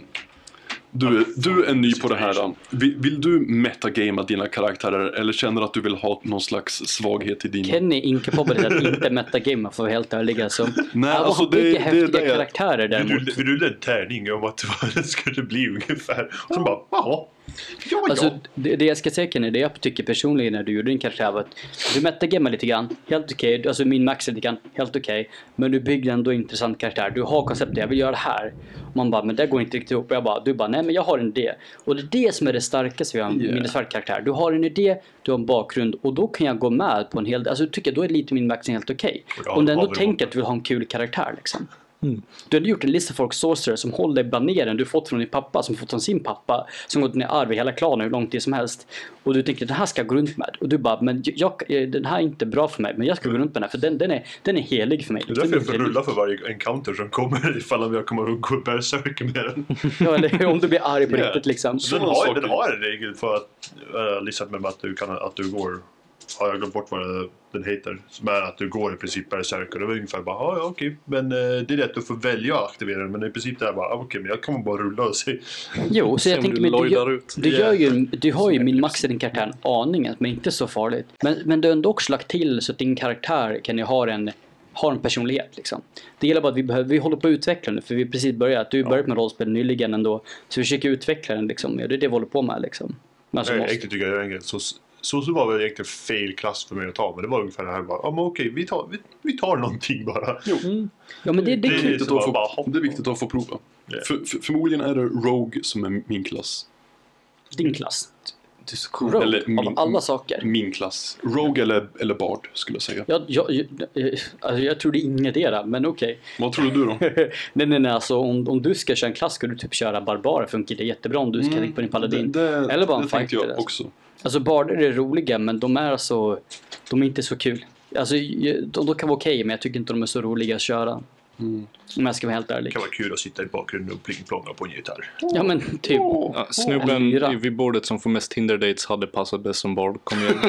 du, du är ny på det här. då. Vill, vill du metagama dina karaktärer eller känner att du vill ha någon slags svaghet i dina? Kenny är inkapabel att inte metagama för att vara helt ärlig. Alltså. Nej, Alla alltså har det, bygger det är häftiga det jag... karaktärer Vi däremot. rullade, vi rullade en tärning om att vad det skulle bli ungefär. Och så bara, jaha. Ja, ja. Alltså, det, det jag ska säga Kenny, det jag tycker personligen när du gjorde din karaktär var att du metagamar lite grann, helt okej, alltså min max är lite grann, helt okej, men du bygger ändå en intressant karaktär, du har konceptet, jag vill göra det här, och man bara, men det går inte riktigt ihop, och jag bara, du bara, nej men jag har en idé, och det är det som är det starkaste med en Yeah. minnesvärd karaktär, du har en idé, du har en bakgrund, och då kan jag gå med på en hel del, alltså tycker jag, då är lite min max helt okej, Ja, om du ändå har vi tänker det. att du vill ha en kul karaktär liksom. Du hade gjort en lista folk sorcerer som håller baneren du fått från din pappa, som fått från sin pappa, som gått ner i arv i hela klanen hur lång tid som helst, och du tänker den här ska jag gå runt med, och du bara, men jag, jag, den här är inte bra för mig, men jag ska gå runt med den här för den, den, är, den är helig för mig. Det är därför jag får rulla för varje encounter som kommer ifall jag kommer att gå berserker med den. Ja, eller om du blir arg på Ja. riktigt liksom. Den Sådana har, saker. den har en regel för att äh, listat med att du, kan, att du går, har jag glömt bort vad den heter, som är att du går i princip berserker. Det var ungefär bara, ah, ja okej, men eh, det är rätt att du får välja att aktivera den, men i princip det är bara, ah, okej, men jag kommer bara rulla och se. Jo, så jag Som tänker, du men du, lojdar gör, ut. du, Ja. gör ju, du har ju min max i din karaktär en aning, men inte så farligt. Men, men du har ändå också lagt till så att din karaktär kan ju ha en har en personlighet liksom. Det gäller bara att vi behöver, vi håller på att utveckla nu, för vi har precis börjat, du har börjat med rollspel nyligen ändå, så vi försöker utveckla den liksom, ja, det är det vi håller på med liksom. Men alltså, Nej, måste. egentligen tycker jag egentligen så, så, så var väl egentligen fel klass för mig att ta, men det var ungefär det här bara, ja men okej, vi tar, vi, vi tar någonting bara. Mm. Ja, men det, det, Det är, det, viktigt så att få, bara- det är viktigt att få prova. Ja. För, för, förmodligen är det Rogue som är min klass. din klass. Det är så coolt. Rogue, Eller min- av alla saker. Min klass. Rogue eller, eller Bard skulle jag säga. Jag, jag, jag, alltså jag tror det är ingetdera, men okej. Vad tror du då? nej, nej, nej, alltså om, om du ska köra en klass ska du typ köra barbar, funkar det jättebra om du ska tänka på din paladin. Det, det, Eller bara en det tänkte fighter, jag alltså. också. Alltså barder är roliga, men de är alltså, de är inte så kul. Alltså de, de kan vara okej, men jag tycker inte de är så roliga att köra. Mm. Om jag ska vara helt Det ärlig. kan vara kul att sitta i bakgrunden och plingplonga på en gitarr. Ja, men typ. Ja, snubben Lyra. i vid bordet som får mest Tinder dates hade passat bäst som bard. Kom igen.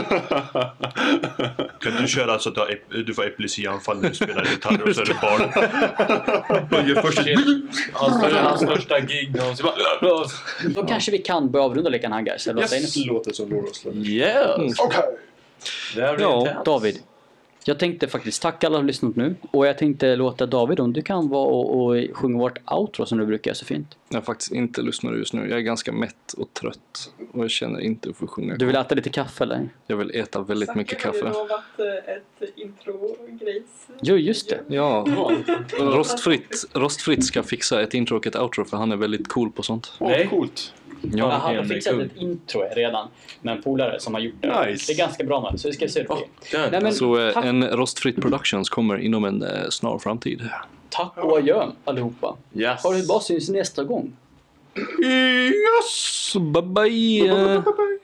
Kan du köra så att du, har ep- du får epilepsianfall när du spelar gitarr och så är det barn? Börjar först Hans, hans första gig någonsin. Bara, Då kanske vi kan börja avrunda leken här, guys. Eller vad säger ni? låter som Lord of Slumber. yes! Okej. Det här blir Ja, intenst. David. Jag tänkte faktiskt tacka alla som har lyssnat nu. Och jag tänkte låta David, om du kan vara och, och sjunga vårt outro som du brukar så fint. Jag har faktiskt inte lyssnat just nu. Jag är ganska mätt och trött. Och jag känner inte för att sjunga. Du vill äta lite kaffe eller? Jag vill äta väldigt mycket Zacke har kaffe. ju lovat eh, ett intro-grejs. Jo, just det. Ja, rostfritt, rostfritt ska fixa ett intro och ett outro för han är väldigt cool på sånt. Åh, Nej. coolt. Jag Ja, har Henrik, fixat kul. ett intro redan med en polare som har gjort det. Nice. Det är ganska bra nu, så vi ska se det. Åh, jävlar. Nej, men så eh, tack, en Rostfritt Productions kommer inom en eh, snar framtid. tack och adjö allihopa. Yes. Ha det bra, syns nästa gång. Yes, bye bye.